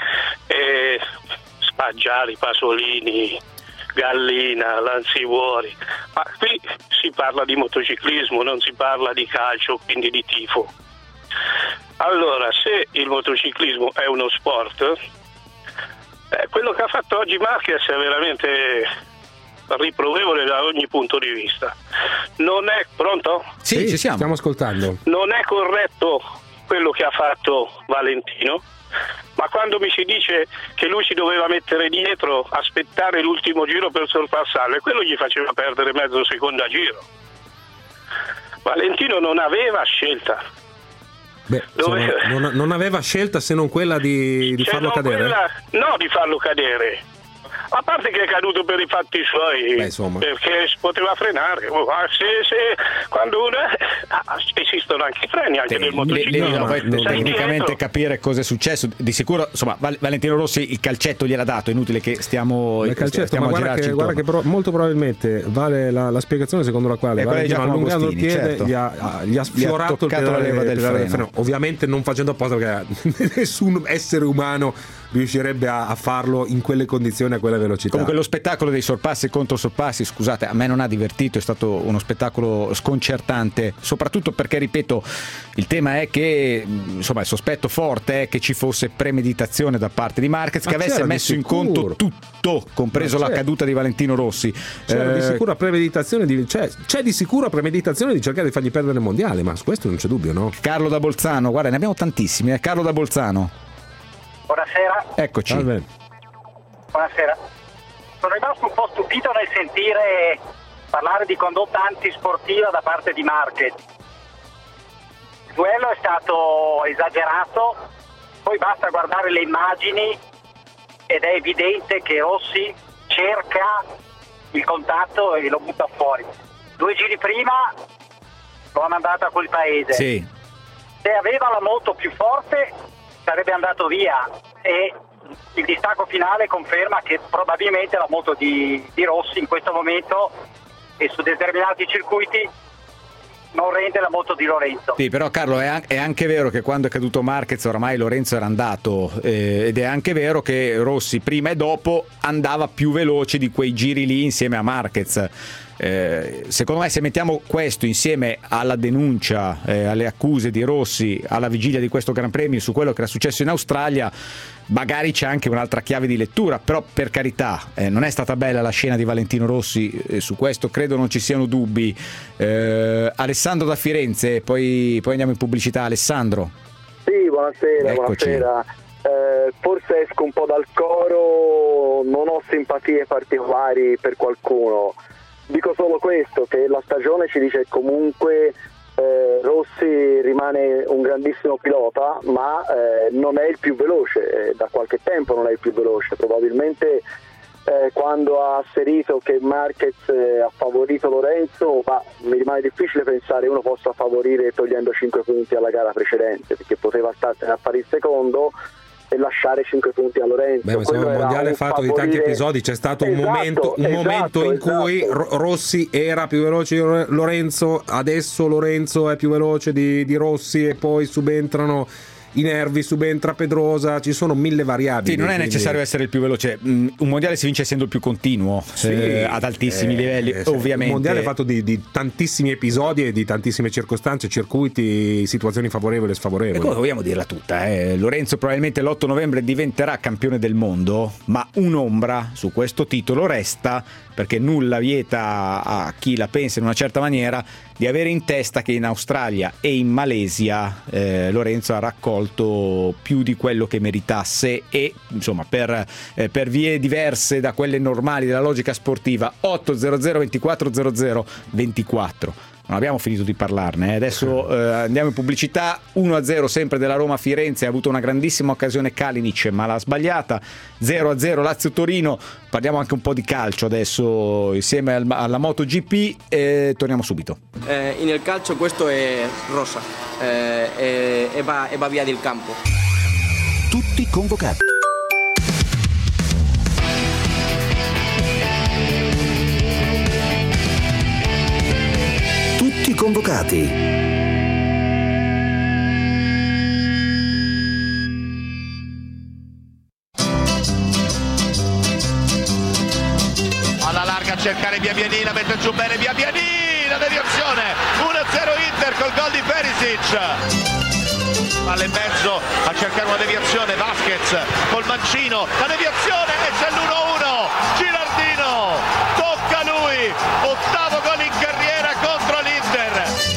e Spaggiari, Pasolini, Gallina, Lanzivuori, ma qui si parla di motociclismo, non si parla di calcio, quindi di tifo. Allora, se il motociclismo è uno sport, quello che ha fatto oggi Marquez è veramente riprovevole da ogni punto di vista. Non è pronto? Sì, ci siamo. Stiamo ascoltando. Non è corretto quello che ha fatto Valentino, ma quando mi si dice che lui si doveva mettere dietro, aspettare l'ultimo giro per sorpassarlo, e quello gli faceva perdere mezzo secondo a giro. Valentino non aveva scelta. Beh, non aveva scelta se non quella di farlo cadere? No, di farlo cadere. A parte che è caduto per i fatti suoi, perché poteva frenare. Quando esistono anche i freni anche del motociclismo. Tecnicamente capire cosa è successo. Di sicuro, insomma, Valentino Rossi il calcetto gliel'ha dato, è inutile che stiamo ma guarda che molto probabilmente vale la spiegazione secondo la quale Valentino, allungando il piede, certo, gli ha sfiorato il pedale, la leva del freno. Ovviamente non facendo apposta, perché nessun essere umano riuscirebbe a farlo in quelle condizioni, a quella velocità. Comunque lo spettacolo dei sorpassi e controsorpassi, scusate, a me non ha divertito, è stato uno spettacolo sconcertante, soprattutto perché, ripeto, il tema è che insomma il sospetto forte è che ci fosse premeditazione da parte di Marquez, che avesse messo in conto tutto, compreso la caduta di Valentino Rossi. C'era di sicura premeditazione c'è di sicura premeditazione di cercare di fargli perdere il mondiale, ma su questo non c'è dubbio, no? Carlo da Bolzano, guarda, ne abbiamo tantissimi, Carlo da Bolzano. Buonasera. Eccoci. Buonasera. Sono rimasto un po' stupito nel sentire parlare di condotta antisportiva da parte di Marquez. Il duello è stato esagerato, poi basta guardare le immagini ed è evidente che Rossi cerca il contatto e lo butta fuori. 2 giri prima lo ha mandato a quel paese. Sì. Se aveva la moto più forte sarebbe andato via, e il distacco finale conferma che probabilmente la moto di Rossi in questo momento e su determinati circuiti non rende la moto di Lorenzo. Sì, però Carlo, è anche vero che quando è caduto Marquez oramai Lorenzo era andato, ed è anche vero che Rossi prima e dopo andava più veloce di quei giri lì insieme a Marquez. Secondo me, se mettiamo questo insieme alla denuncia, alle accuse di Rossi alla vigilia di questo Gran Premio su quello che era successo in Australia, magari c'è anche un'altra chiave di lettura. Però, per carità, non è stata bella la scena di Valentino Rossi, su questo credo non ci siano dubbi. Alessandro da Firenze, poi andiamo in pubblicità. Alessandro. Sì, buonasera. Eccoci. Buonasera. Forse esco un po' dal coro, non ho simpatie particolari per qualcuno. Dico solo questo, che la stagione ci dice comunque Rossi rimane un grandissimo pilota, ma non è il più veloce, da qualche tempo non è il più veloce. Probabilmente quando ha asserito che Marquez ha favorito Lorenzo, ma mi rimane difficile pensare uno possa favorire togliendo 5 punti alla gara precedente, perché poteva startene a fare il secondo e lasciare 5 punti a Lorenzo. Beh, ma insomma, il mondiale è fatto di tanti episodi, c'è stato un momento in cui Rossi era più veloce di Lorenzo, adesso Lorenzo è più veloce di Rossi, e poi subentrano i nervi, subentra Pedrosa, ci sono 1000 variabili. Sì, non è necessario essere il più veloce. Un mondiale si vince essendo il più continuo, ad altissimi livelli, ovviamente. Un mondiale è fatto di tantissimi episodi e di tantissime circostanze, circuiti, situazioni favorevoli e sfavorevoli. E come vogliamo dirla tutta, Lorenzo probabilmente l'8 novembre diventerà campione del mondo, ma un'ombra su questo titolo resta, perché nulla vieta a chi la pensa in una certa maniera di avere in testa che in Australia e in Malesia Lorenzo ha raccolto più di quello che meritasse, e insomma per vie diverse da quelle normali della logica sportiva. 800 24 00 24. Non abbiamo finito di parlarne, adesso andiamo in pubblicità. 1-0 sempre della Roma Firenze, ha avuto una grandissima occasione Kalinic ma l'ha sbagliata. 0-0 Lazio-Torino. Parliamo anche un po' di calcio adesso insieme alla MotoGP, e torniamo subito. Nel calcio questo è rosa e va via del campo. Tutti convocati. Convocati. Alla larga a cercare Biabianina, mette giù bene Biabianina, deviazione 1-0 Inter col gol di Perisic. palla in mezzo a cercare una deviazione, Vasquez col mancino, la deviazione e c'è l'1-1, Gilardino, tocca a lui, ottavo gol in carriera contro l'Inter.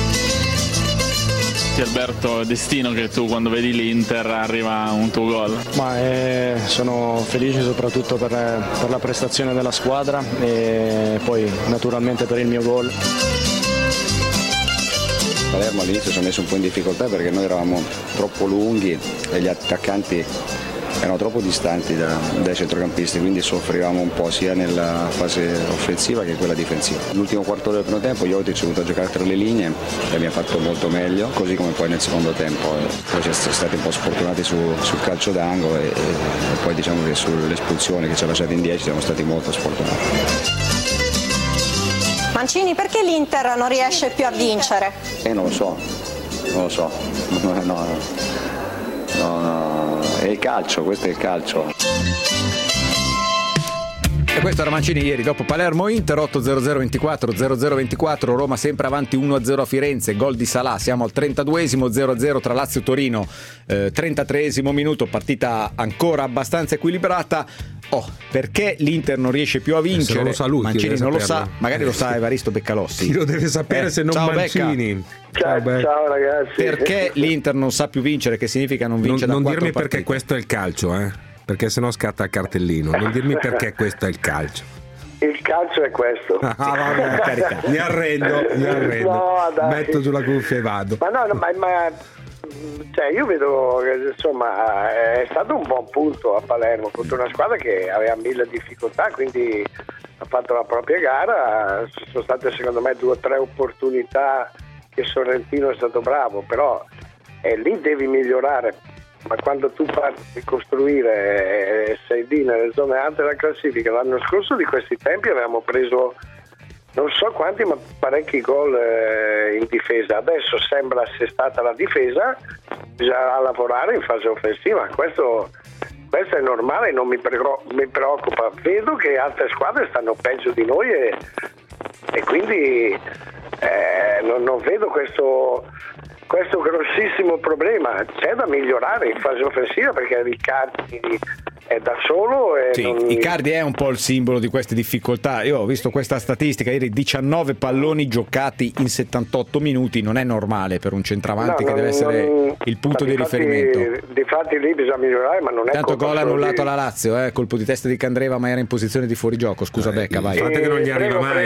Alberto, destino che tu quando vedi l'Inter arriva un tuo gol? Sono felice soprattutto per la prestazione della squadra e poi naturalmente per il mio gol. Palermo all'inizio si è messo un po' in difficoltà perché noi eravamo troppo lunghi e gli attaccanti erano troppo distanti dai centrocampisti, quindi soffrivamo un po' sia nella fase offensiva che quella difensiva. L'ultimo quarto del primo tempo Jovic è venuto a giocare tra le linee e abbiamo fatto molto meglio, così come poi nel secondo tempo. Poi siamo stati un po' sfortunati sul calcio d'angolo e poi diciamo che sull'espulsione che ci ha lasciati in 10 siamo stati molto sfortunati. Mancini, perché l'Inter non riesce più a vincere? Non lo so. No, è il calcio, questo è il calcio. E questo era Mancini ieri dopo Palermo-Inter, 8-0-0-24, Roma sempre avanti 1-0 a Firenze, gol di Salah, siamo al 32esimo, 0-0 tra Lazio e Torino, 33esimo minuto, partita ancora abbastanza equilibrata. Perché l'Inter non riesce più a vincere? Non lo sa lui, Mancini non lo sa, saperlo. magari lo sa Evaristo Beccalossi. Chi lo deve sapere se non ciao Mancini? Ciao ragazzi. Perché l'Inter non sa più vincere? Che significa non vincere da 4 Non dirmi partite. perché questo è il calcio, perché sennò scatta il cartellino. Non dirmi perché questo è il calcio. Il calcio è questo. Vabbè, carità. Mi arrendo. No, dai. Metto giù la cuffia e vado. Cioè, io vedo che insomma è stato un buon punto a Palermo contro una squadra che aveva 1000 difficoltà, quindi ha fatto la propria gara. Sono state secondo me 2 o 3 opportunità che Sorrentino è stato bravo, però lì devi migliorare. Ma quando tu parti di costruire sei lì nelle zone alte della classifica, l'anno scorso di questi tempi avevamo preso non so quanti, ma parecchi gol in difesa. Adesso sembra assestata la difesa, bisogna lavorare in fase offensiva. Questo è normale, non mi preoccupa. Vedo che altre squadre stanno peggio di noi e quindi non vedo questo grossissimo problema. C'è da migliorare in fase offensiva perché Riccardi è da solo e Icardi è un po' il simbolo di queste difficoltà. Io ho visto questa statistica ieri, 19 palloni giocati in 78 minuti, non è normale per un centravanti che deve essere il punto di riferimento. Difatti lì bisogna migliorare, ma non è tanto gol annullato alla Lazio, colpo di testa di Candreva, ma era in posizione di fuorigioco. Scusa Becca, vai. Fate che non gli arriva mai,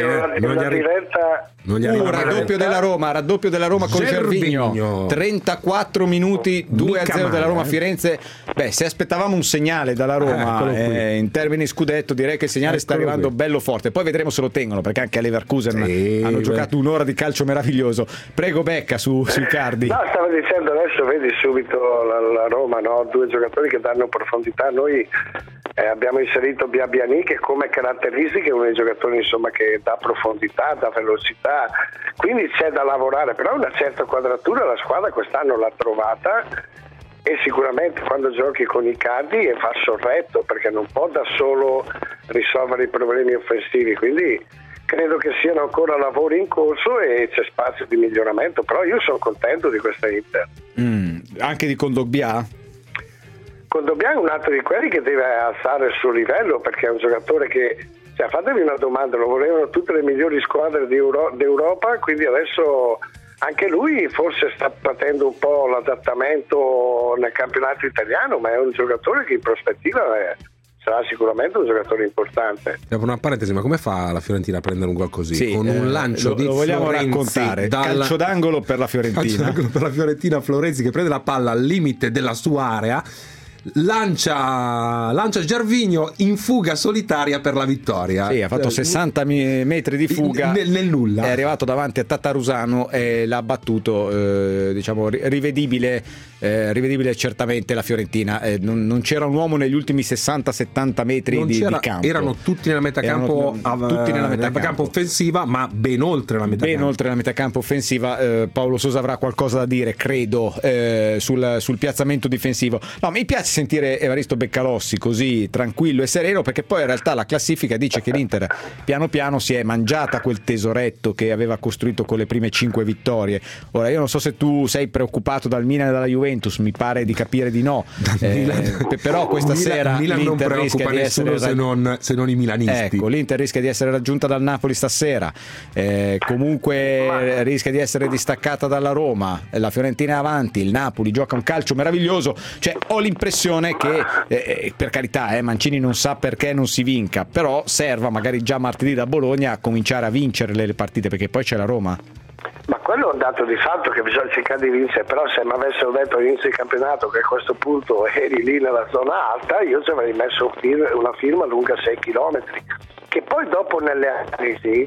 raddoppio della Roma con Gervinho, 34 minuti, 2-0 della Roma a Firenze. Se aspettavamo un segnale dalla Roma in termini scudetto, direi che il segnale sta arrivando bello forte. Poi vedremo se lo tengono, perché anche a Leverkusen hanno giocato un'ora di calcio meraviglioso. Prego Becca su Icardi. No, stavo dicendo, adesso vedi subito la Roma, no? 2 giocatori che danno profondità. Noi abbiamo inserito Biabiani, che come caratteristiche è uno dei giocatori insomma che dà profondità, dà velocità, quindi c'è da lavorare, però una certa quadratura la squadra quest'anno l'ha trovata. E sicuramente quando giochi con Icardi va sorretto, perché non può da solo risolvere i problemi offensivi, quindi credo che siano ancora lavori in corso e c'è spazio di miglioramento, però io sono contento di questa Inter. Anche di Kondogbia? Kondogbia è un altro di quelli che deve alzare il suo livello, perché è un giocatore che, fatevi una domanda, lo volevano tutte le migliori squadre d'Europa, quindi adesso anche lui forse sta patendo un po' l'adattamento nel campionato italiano, ma è un giocatore che in prospettiva sarà sicuramente un giocatore importante. Dopo una parentesi, ma come fa la Fiorentina a prendere un gol così? Con un lancio di lo vogliamo Florenzi raccontare, calcio d'angolo per la Fiorentina. Florenzi che prende la palla al limite della sua area, lancia Gervinho in fuga solitaria per la vittoria. Ha fatto 60 metri di fuga nel nulla. È arrivato davanti a Tatarusano e l'ha battuto, rivedibile certamente la Fiorentina. Non c'era un uomo negli ultimi 60-70 metri di campo. Erano tutti nella metacampo, campo offensiva, ma ben oltre la metacampo. Ben oltre la metacampo offensiva. Paolo Sosa avrà qualcosa da dire, credo, sul piazzamento difensivo. No, mi piace sentire Evaristo Beccalossi così tranquillo e sereno, perché poi in realtà la classifica dice che l'Inter piano piano si è mangiata quel tesoretto che aveva costruito con le prime 5 vittorie. Ora io non so se tu sei preoccupato dal Milan e dalla Juventus, mi pare di capire di no, però questa sera l'Inter rischia di essere se non i milanisti. Ecco, l'Inter rischia di essere raggiunta dal Napoli stasera, comunque rischia di essere distaccata dalla Roma, la Fiorentina è avanti, il Napoli gioca un calcio meraviglioso, cioè ho l'impressione che per carità Mancini non sa perché non si vinca, però serva magari già martedì da Bologna a cominciare a vincere le partite, perché poi c'è la Roma. Ma quello è un dato di fatto che bisogna cercare di vincere, però se mi avessero detto all'inizio del campionato che a questo punto eri lì nella zona alta, io ci avrei messo una firma lunga 6 km, che poi dopo nelle analisi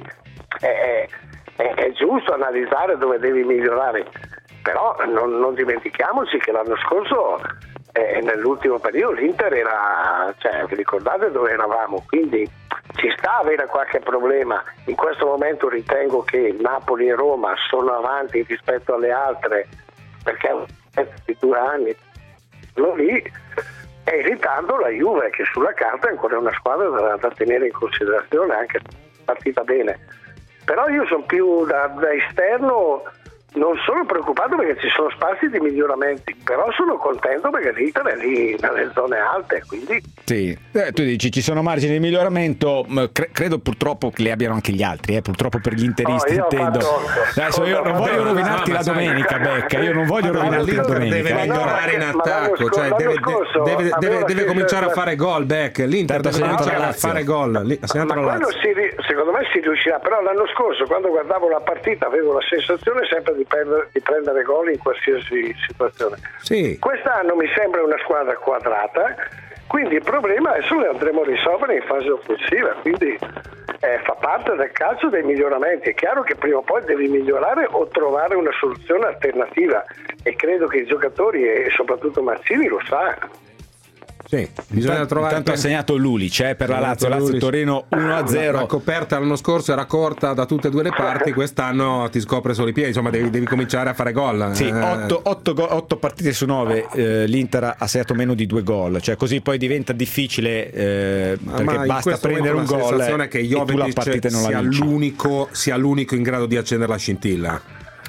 è giusto analizzare dove devi migliorare, però non dimentichiamoci che l'anno scorso nell'ultimo periodo l'Inter era, vi ricordate dove eravamo, quindi ci sta a avere qualche problema. In questo momento ritengo che Napoli e Roma sono avanti rispetto alle altre, perché di 2 anni sono lì, e irritando la Juve, che sulla carta è ancora una squadra da tenere in considerazione, anche partita bene. Però io sono più da esterno, non sono preoccupato perché ci sono spazi di miglioramenti, però sono contento perché l'Inter è lì nelle zone alte, quindi sì, tu dici ci sono margini di miglioramento, credo purtroppo che li abbiano anche gli altri, purtroppo per gli interisti intendo. Adesso io non voglio rovinarti la domenica, Becca, io non voglio rovinarti la domenica. Deve migliorare in attacco, cioè deve cominciare a fare gol, Beck, l'Inter deve cominciare a fare gol, secondo me si riuscirà, però l'anno scorso quando guardavo la partita avevo la sensazione sempre di prendere gol in qualsiasi situazione. Sì. Quest'anno mi sembra una squadra quadrata, quindi il problema adesso lo andremo a risolvere in fase offensiva, quindi fa parte del calcio dei miglioramenti. È chiaro che prima o poi devi migliorare o trovare una soluzione alternativa, e credo che i giocatori e soprattutto Mancini lo sa. Sì, bisogna trovare. Intanto ha segnato Lulic per la Lazio Torino 1-0. La coperta l'anno scorso era corta da tutte e due le parti, quest'anno ti scopre solo i piedi, insomma devi cominciare a fare gol. Sì, 8 partite su 9 l'Inter ha segnato meno di 2 gol, cioè così poi diventa difficile perché basta prendere un gol. La sensazione è che Jovetic sia l'unico in grado di accendere la scintilla.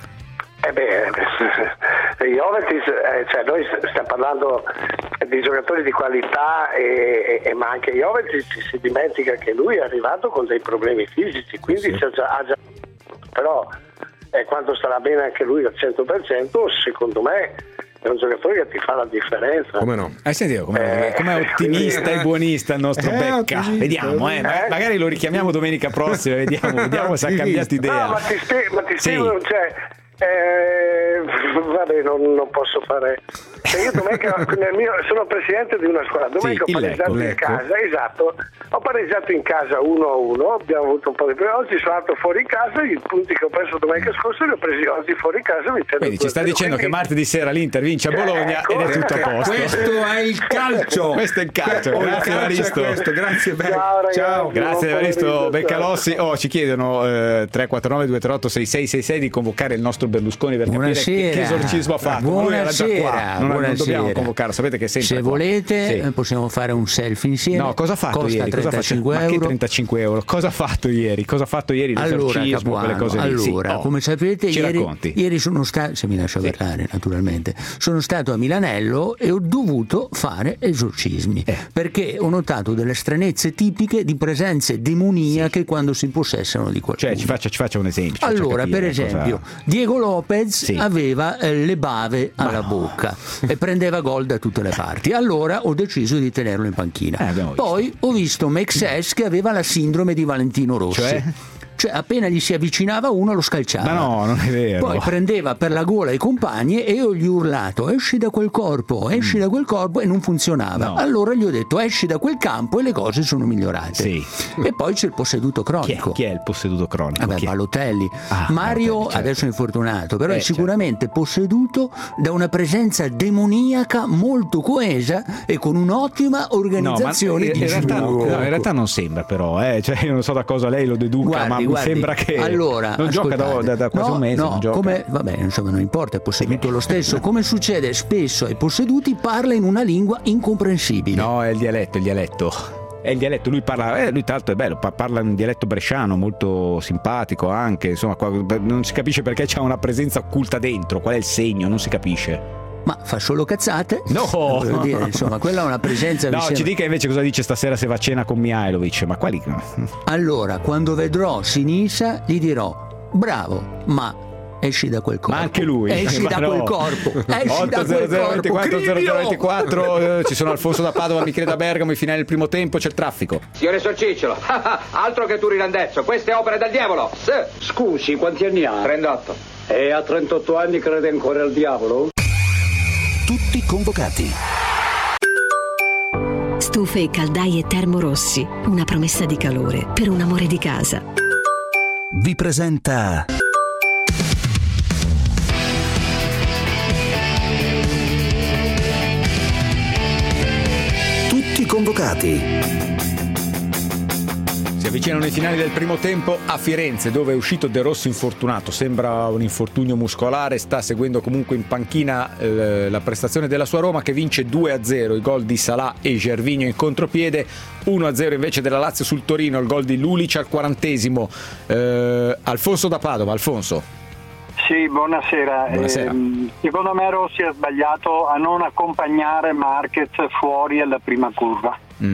Noi stiamo parlando di giocatori di qualità, ma anche Jovetic si dimentica che lui è arrivato con dei problemi fisici, quindi ha già però quando starà bene anche lui al 100%, secondo me è un giocatore che ti fa la differenza. Come no? Sentito com'è ottimista e buonista il nostro Becca. Vediamo, magari lo richiamiamo domenica prossima, vediamo se ha cambiato idea. No, ma ti spiego, vabbè, non posso fare. Io domenica sono presidente di una squadra, domenica ho pareggiato in casa, esatto, ho pareggiato in casa 1-1, abbiamo avuto un po' di problemi, oggi sono andato fuori casa, i punti che ho perso domenica scorsa li ho presi oggi fuori casa. Quindi ci sta dicendo che martedì sera l'Inter vince a Bologna ed è tutto a posto. Questo è il calcio. Questo è il calcio. Grazie Evaristo. Grazie Ciao. Grazie Evaristo Beccalossi. Ci chiedono 349 238 6666 di convocare il nostro Berlusconi per capire che esorcismo ha fatto. Buonasera. Lui era già qua. Non dobbiamo convocarlo, sapete che è sempre se qua. Volete possiamo fare un selfie insieme. No, cosa ha fatto costa ieri? 35 Ma euro. che 35 euro? Cosa ha fatto ieri? L'esorcismo, quelle cose lì. Come sapete ieri sono stato, se mi lascia parlare naturalmente, sono stato a Milanello e ho dovuto fare esorcismi perché ho notato delle stranezze tipiche di presenze demoniache quando si possessano di qualcuno. Ci faccia un esempio. Allora, per esempio, Diego Lopez aveva le bave alla bocca e prendeva gol da tutte le parti. Allora ho deciso di tenerlo in panchina. Poi ho visto Mexes che aveva la sindrome di Valentino Rossi. Cioè appena gli si avvicinava uno lo scalciava. Ma no, non è vero. Poi prendeva per la gola i compagni e io gli ho urlato esci da quel corpo e non funzionava. Allora gli ho detto esci da quel campo e le cose sono migliorate. E poi c'è il posseduto cronico. Chi è il posseduto cronico? Balotelli. Mario adesso è infortunato, però è sicuramente posseduto da una presenza demoniaca molto coesa e con un'ottima organizzazione di in realtà non sembra però, io non so da cosa lei lo deduca. Guardi, guardi, sembra che allora, non gioca da quasi un mese. Non gioca. Vabbè, insomma, non importa, è posseduto lo stesso. Come succede spesso ai posseduti, parla in una lingua incomprensibile. No, è il dialetto. È il dialetto, lui parla, lui tra l'altro è bello, parla un dialetto bresciano molto simpatico anche, insomma, non si capisce perché c'ha una presenza occulta dentro, qual è il segno, non si capisce. Ma fa solo cazzate? No! Voglio dire, insomma, quella è una presenza... No, ci dica invece cosa dice stasera se va a cena con Mihajlovic, ma quali... Allora, quando vedrò Sinisa gli dirò, bravo, ma... esci da quel corpo. Ma anche lui. Esci da quel corpo. Esci da quel corpo. 0024, ci sono Alfonso da Padova, Michele da Bergamo, i finali del primo tempo, c'è il traffico. Signore Sorcicciolo, altro che Turinandezzo, queste opere del diavolo. Scusi, quanti anni ha? 38. E a 38 anni crede ancora al diavolo? Tutti convocati. Stufe e caldaie Termorossi, una promessa di calore per un amore di casa. Vi presenta Tutti convocati. Si avvicinano i finali del primo tempo a Firenze, dove è uscito De Rossi infortunato, sembra un infortunio muscolare, sta seguendo comunque in panchina la prestazione della sua Roma, che vince 2-0, i gol di Salah e Gervinho in contropiede, 1-0 invece della Lazio sul Torino, il gol di Lulic al 40°. Alfonso da Padova. Alfonso. Sì, buonasera. Secondo me Rossi ha sbagliato a non accompagnare Marquez fuori alla prima curva.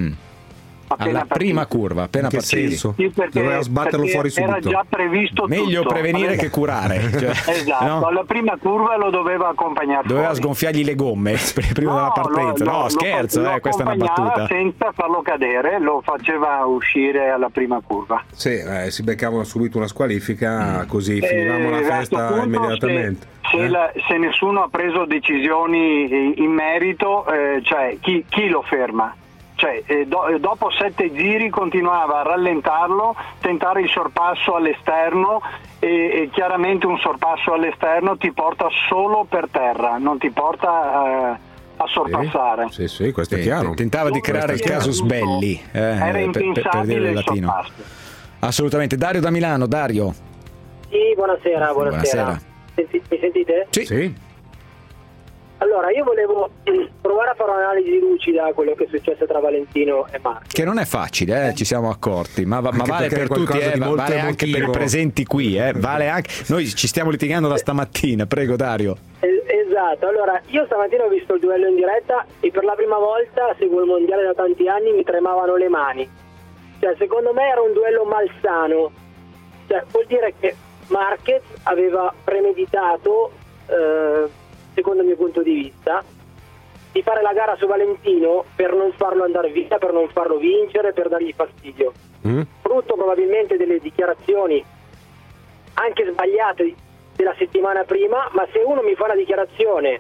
Alla prima curva, appena partito. Sì, doveva sbatterlo fuori subito. Era già previsto meglio tutto. prevenire che curare. Cioè, esatto, no? Alla prima curva lo doveva accompagnare. Doveva fuori. Sgonfiargli le gomme prima della partenza. No, scherzo, questa è una battuta. Senza farlo cadere, lo faceva uscire alla prima curva. Sì, si beccavano subito una squalifica, così finivamo la festa punto, immediatamente. Se nessuno ha preso decisioni in merito, cioè chi lo ferma? Cioè, dopo 7 giri continuava a rallentarlo, tentare il sorpasso all'esterno e chiaramente un sorpasso all'esterno ti porta solo per terra, non ti porta a sorpassare. Sì, questo è chiaro. Tentava di creare il casus belli. Era impensabile il latino. sorpasso. Assolutamente. Dario da Milano. Dario. Sì, buonasera. Mi sentite? Sì. Allora, io volevo provare a fare un'analisi lucida a quello che è successo tra Valentino e Marco. Che non è facile, ci siamo accorti, ma vale per tutti, vale anche per i presenti qui, vale anche. Noi ci stiamo litigando da stamattina, prego Dario. Esatto, allora io stamattina ho visto il duello in diretta e per la prima volta, seguo il mondiale da tanti anni, mi tremavano le mani. Cioè, secondo me era un duello malsano. Cioè, vuol dire che Marquez aveva premeditato, secondo il mio punto di vista, di fare la gara su Valentino per non farlo andare via, per non farlo vincere, per dargli fastidio. Frutto probabilmente delle dichiarazioni anche sbagliate della settimana prima, ma se uno mi fa una dichiarazione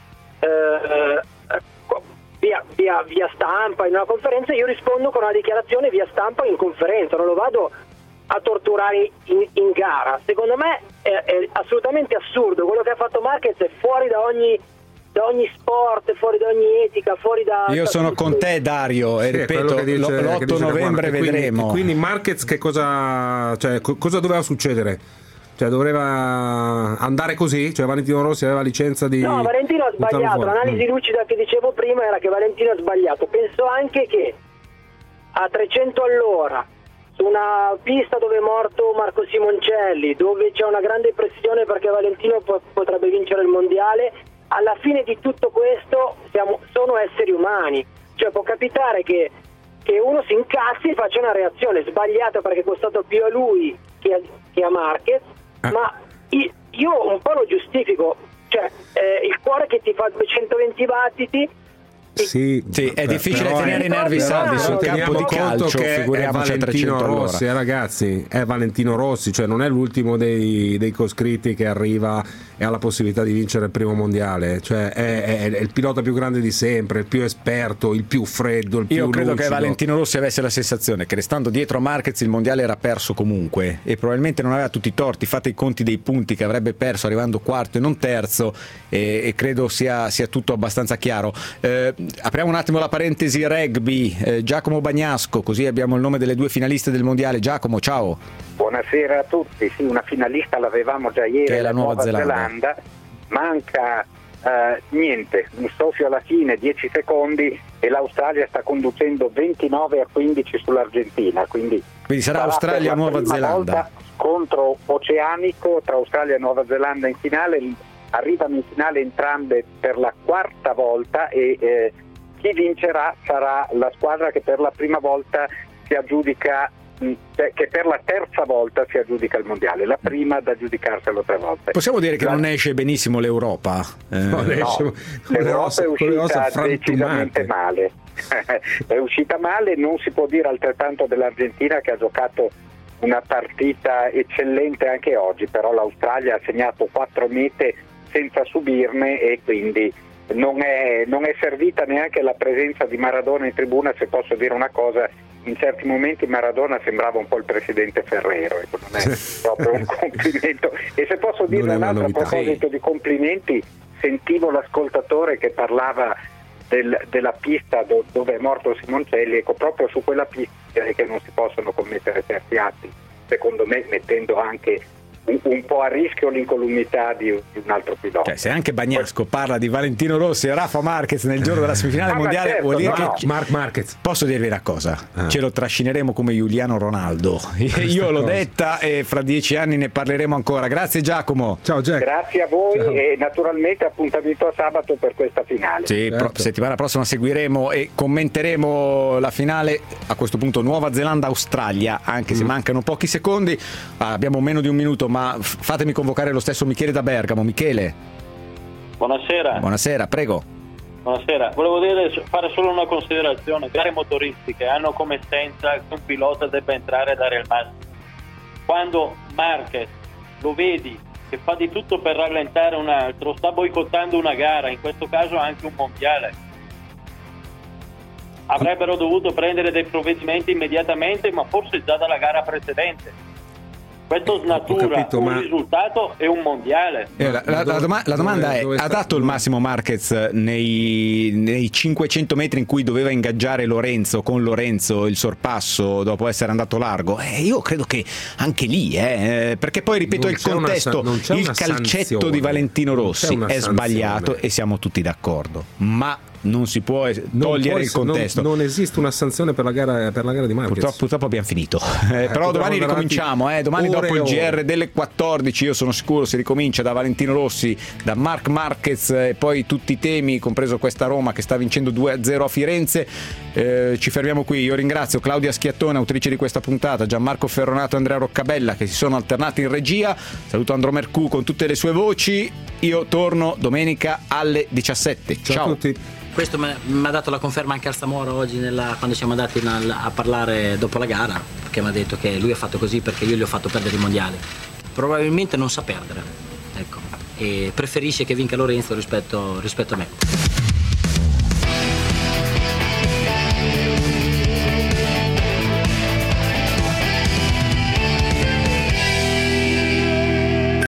via stampa in una conferenza, io rispondo con una dichiarazione via stampa in conferenza, non lo vado a torturare in gara. Secondo me è assolutamente assurdo. Quello che ha fatto Marquez è fuori da ogni sport, fuori da ogni etica, fuori da... Io sono con te Dario e ripeto, l'8 novembre vedremo. Quindi Marquez che cosa doveva succedere? Cioè doveva andare così? Cioè Valentino Rossi aveva licenza di... No, Valentino ha sbagliato. L'analisi lucida che dicevo prima era che Valentino ha sbagliato. Penso anche che a 300 all'ora su una pista dove è morto Marco Simoncelli, dove c'è una grande pressione perché Valentino potrebbe vincere il mondiale, alla fine di tutto questo sono esseri umani. Cioè può capitare che uno si incazzi e faccia una reazione sbagliata perché è costato più a lui che a Marquez, ma io un po' lo giustifico. Cioè il cuore che ti fa 220 battiti. Sì, è difficile tenere i nervi saldi sul campo di calcio, figuriamoci a 300 Rossi, ragazzi, è Valentino Rossi, cioè non è l'ultimo dei coscritti che arriva e ha la possibilità di vincere il primo mondiale, cioè è il pilota più grande di sempre, il più esperto, il più freddo, il più Io credo lucido. che Valentino Rossi avesse la sensazione che restando dietro a Marquez il mondiale era perso comunque, e probabilmente non aveva tutti i torti. Fate i conti dei punti che avrebbe perso arrivando quarto e non terzo, e credo sia tutto abbastanza chiaro. Apriamo un attimo la parentesi rugby. Giacomo Bagnasco, così abbiamo il nome delle 2 finaliste del mondiale. Giacomo, ciao. Buonasera a tutti. Sì, una finalista l'avevamo già ieri, che è la Nuova Zelanda. Manca niente, un soffio alla fine, 10 secondi, e l'Australia sta conducendo 29-15 sull'Argentina, quindi sarà Australia-Nuova Zelanda. Scontro oceanico tra Australia e Nuova Zelanda in finale. Arrivano in finale entrambe per la 4ª volta, e chi vincerà sarà la squadra che per la prima volta si aggiudica, che per la 3ª volta si aggiudica il mondiale, la prima da giudicarselo 3 volte. Possiamo dire che non esce benissimo l'Europa? No, l'Europa è uscita decisamente male. È uscita male. Non si può dire altrettanto dell'Argentina, che ha giocato una partita eccellente anche oggi, però l'Australia ha segnato 4 mete senza subirne, e quindi non è servita neanche la presenza di Maradona in tribuna. Se posso dire una cosa, in certi momenti Maradona sembrava un po' il presidente Ferrero, ecco, non è proprio un complimento. E se posso dire un'altra, a proposito di complimenti, sentivo l'ascoltatore che parlava della pista dove è morto Simoncelli. Ecco, proprio su quella pista che non si possono commettere certi atti, secondo me, mettendo anche un po' a rischio l'incolumità di un altro pilota. Se anche Bagnasco parla di Valentino Rossi e Rafa Marquez nel giorno della semifinale mondiale, certo, vuol dire che Marc Marquez. Posso dirvi una cosa, ce lo trascineremo come Giuliano Ronaldo. Io l'ho detta, e fra 10 anni ne parleremo ancora. Grazie Giacomo. Ciao Jack. Grazie a voi. Ciao. E naturalmente appuntamento a sabato per questa finale. Sì, certo. Settimana prossima seguiremo e commenteremo la finale, a questo punto Nuova Zelanda-Australia, anche se mancano pochi secondi. Abbiamo meno di un minuto, ma fatemi convocare lo stesso Michele da Bergamo. Michele. Buonasera. Buonasera, prego. Buonasera. Volevo fare solo una considerazione. Gare motoristiche hanno come essenza che un pilota debba entrare a dare il massimo. Quando Marquez lo vedi che fa di tutto per rallentare un altro, sta boicottando una gara, in questo caso anche un mondiale. Avrebbero dovuto prendere dei provvedimenti immediatamente, ma forse già dalla gara precedente. Questo snatura un risultato e un mondiale. La domanda è: ha dato il massimo Marquez nei 500 metri in cui doveva ingaggiare Lorenzo, con Lorenzo il sorpasso dopo essere andato largo? Io credo che anche lì, perché poi ripeto, il contesto, il calcetto di Valentino Rossi è sbagliato e siamo tutti d'accordo, ma non si può togliere il contesto. Non esiste una sanzione per la gara di Marquez. Purtroppo abbiamo finito. Però domani ricominciamo. Domani dopo il GR delle 14, io sono sicuro si ricomincia da Valentino Rossi, da Marc Marquez, e poi tutti i temi, compreso questa Roma che sta vincendo 2-0 a Firenze. Ci fermiamo qui. Io ringrazio Claudia Schiattone, autrice di questa puntata, Gianmarco Ferronato e Andrea Roccabella, che si sono alternati in regia. Saluto Andro Mercù con tutte le sue voci. Io torno domenica alle 17. Ciao a tutti. Questo mi ha dato la conferma anche Alzamora oggi quando siamo andati a parlare dopo la gara, perché mi ha detto che lui ha fatto così perché io gli ho fatto perdere il mondiale. Probabilmente non sa perdere, ecco, e preferisce che vinca Lorenzo rispetto a me.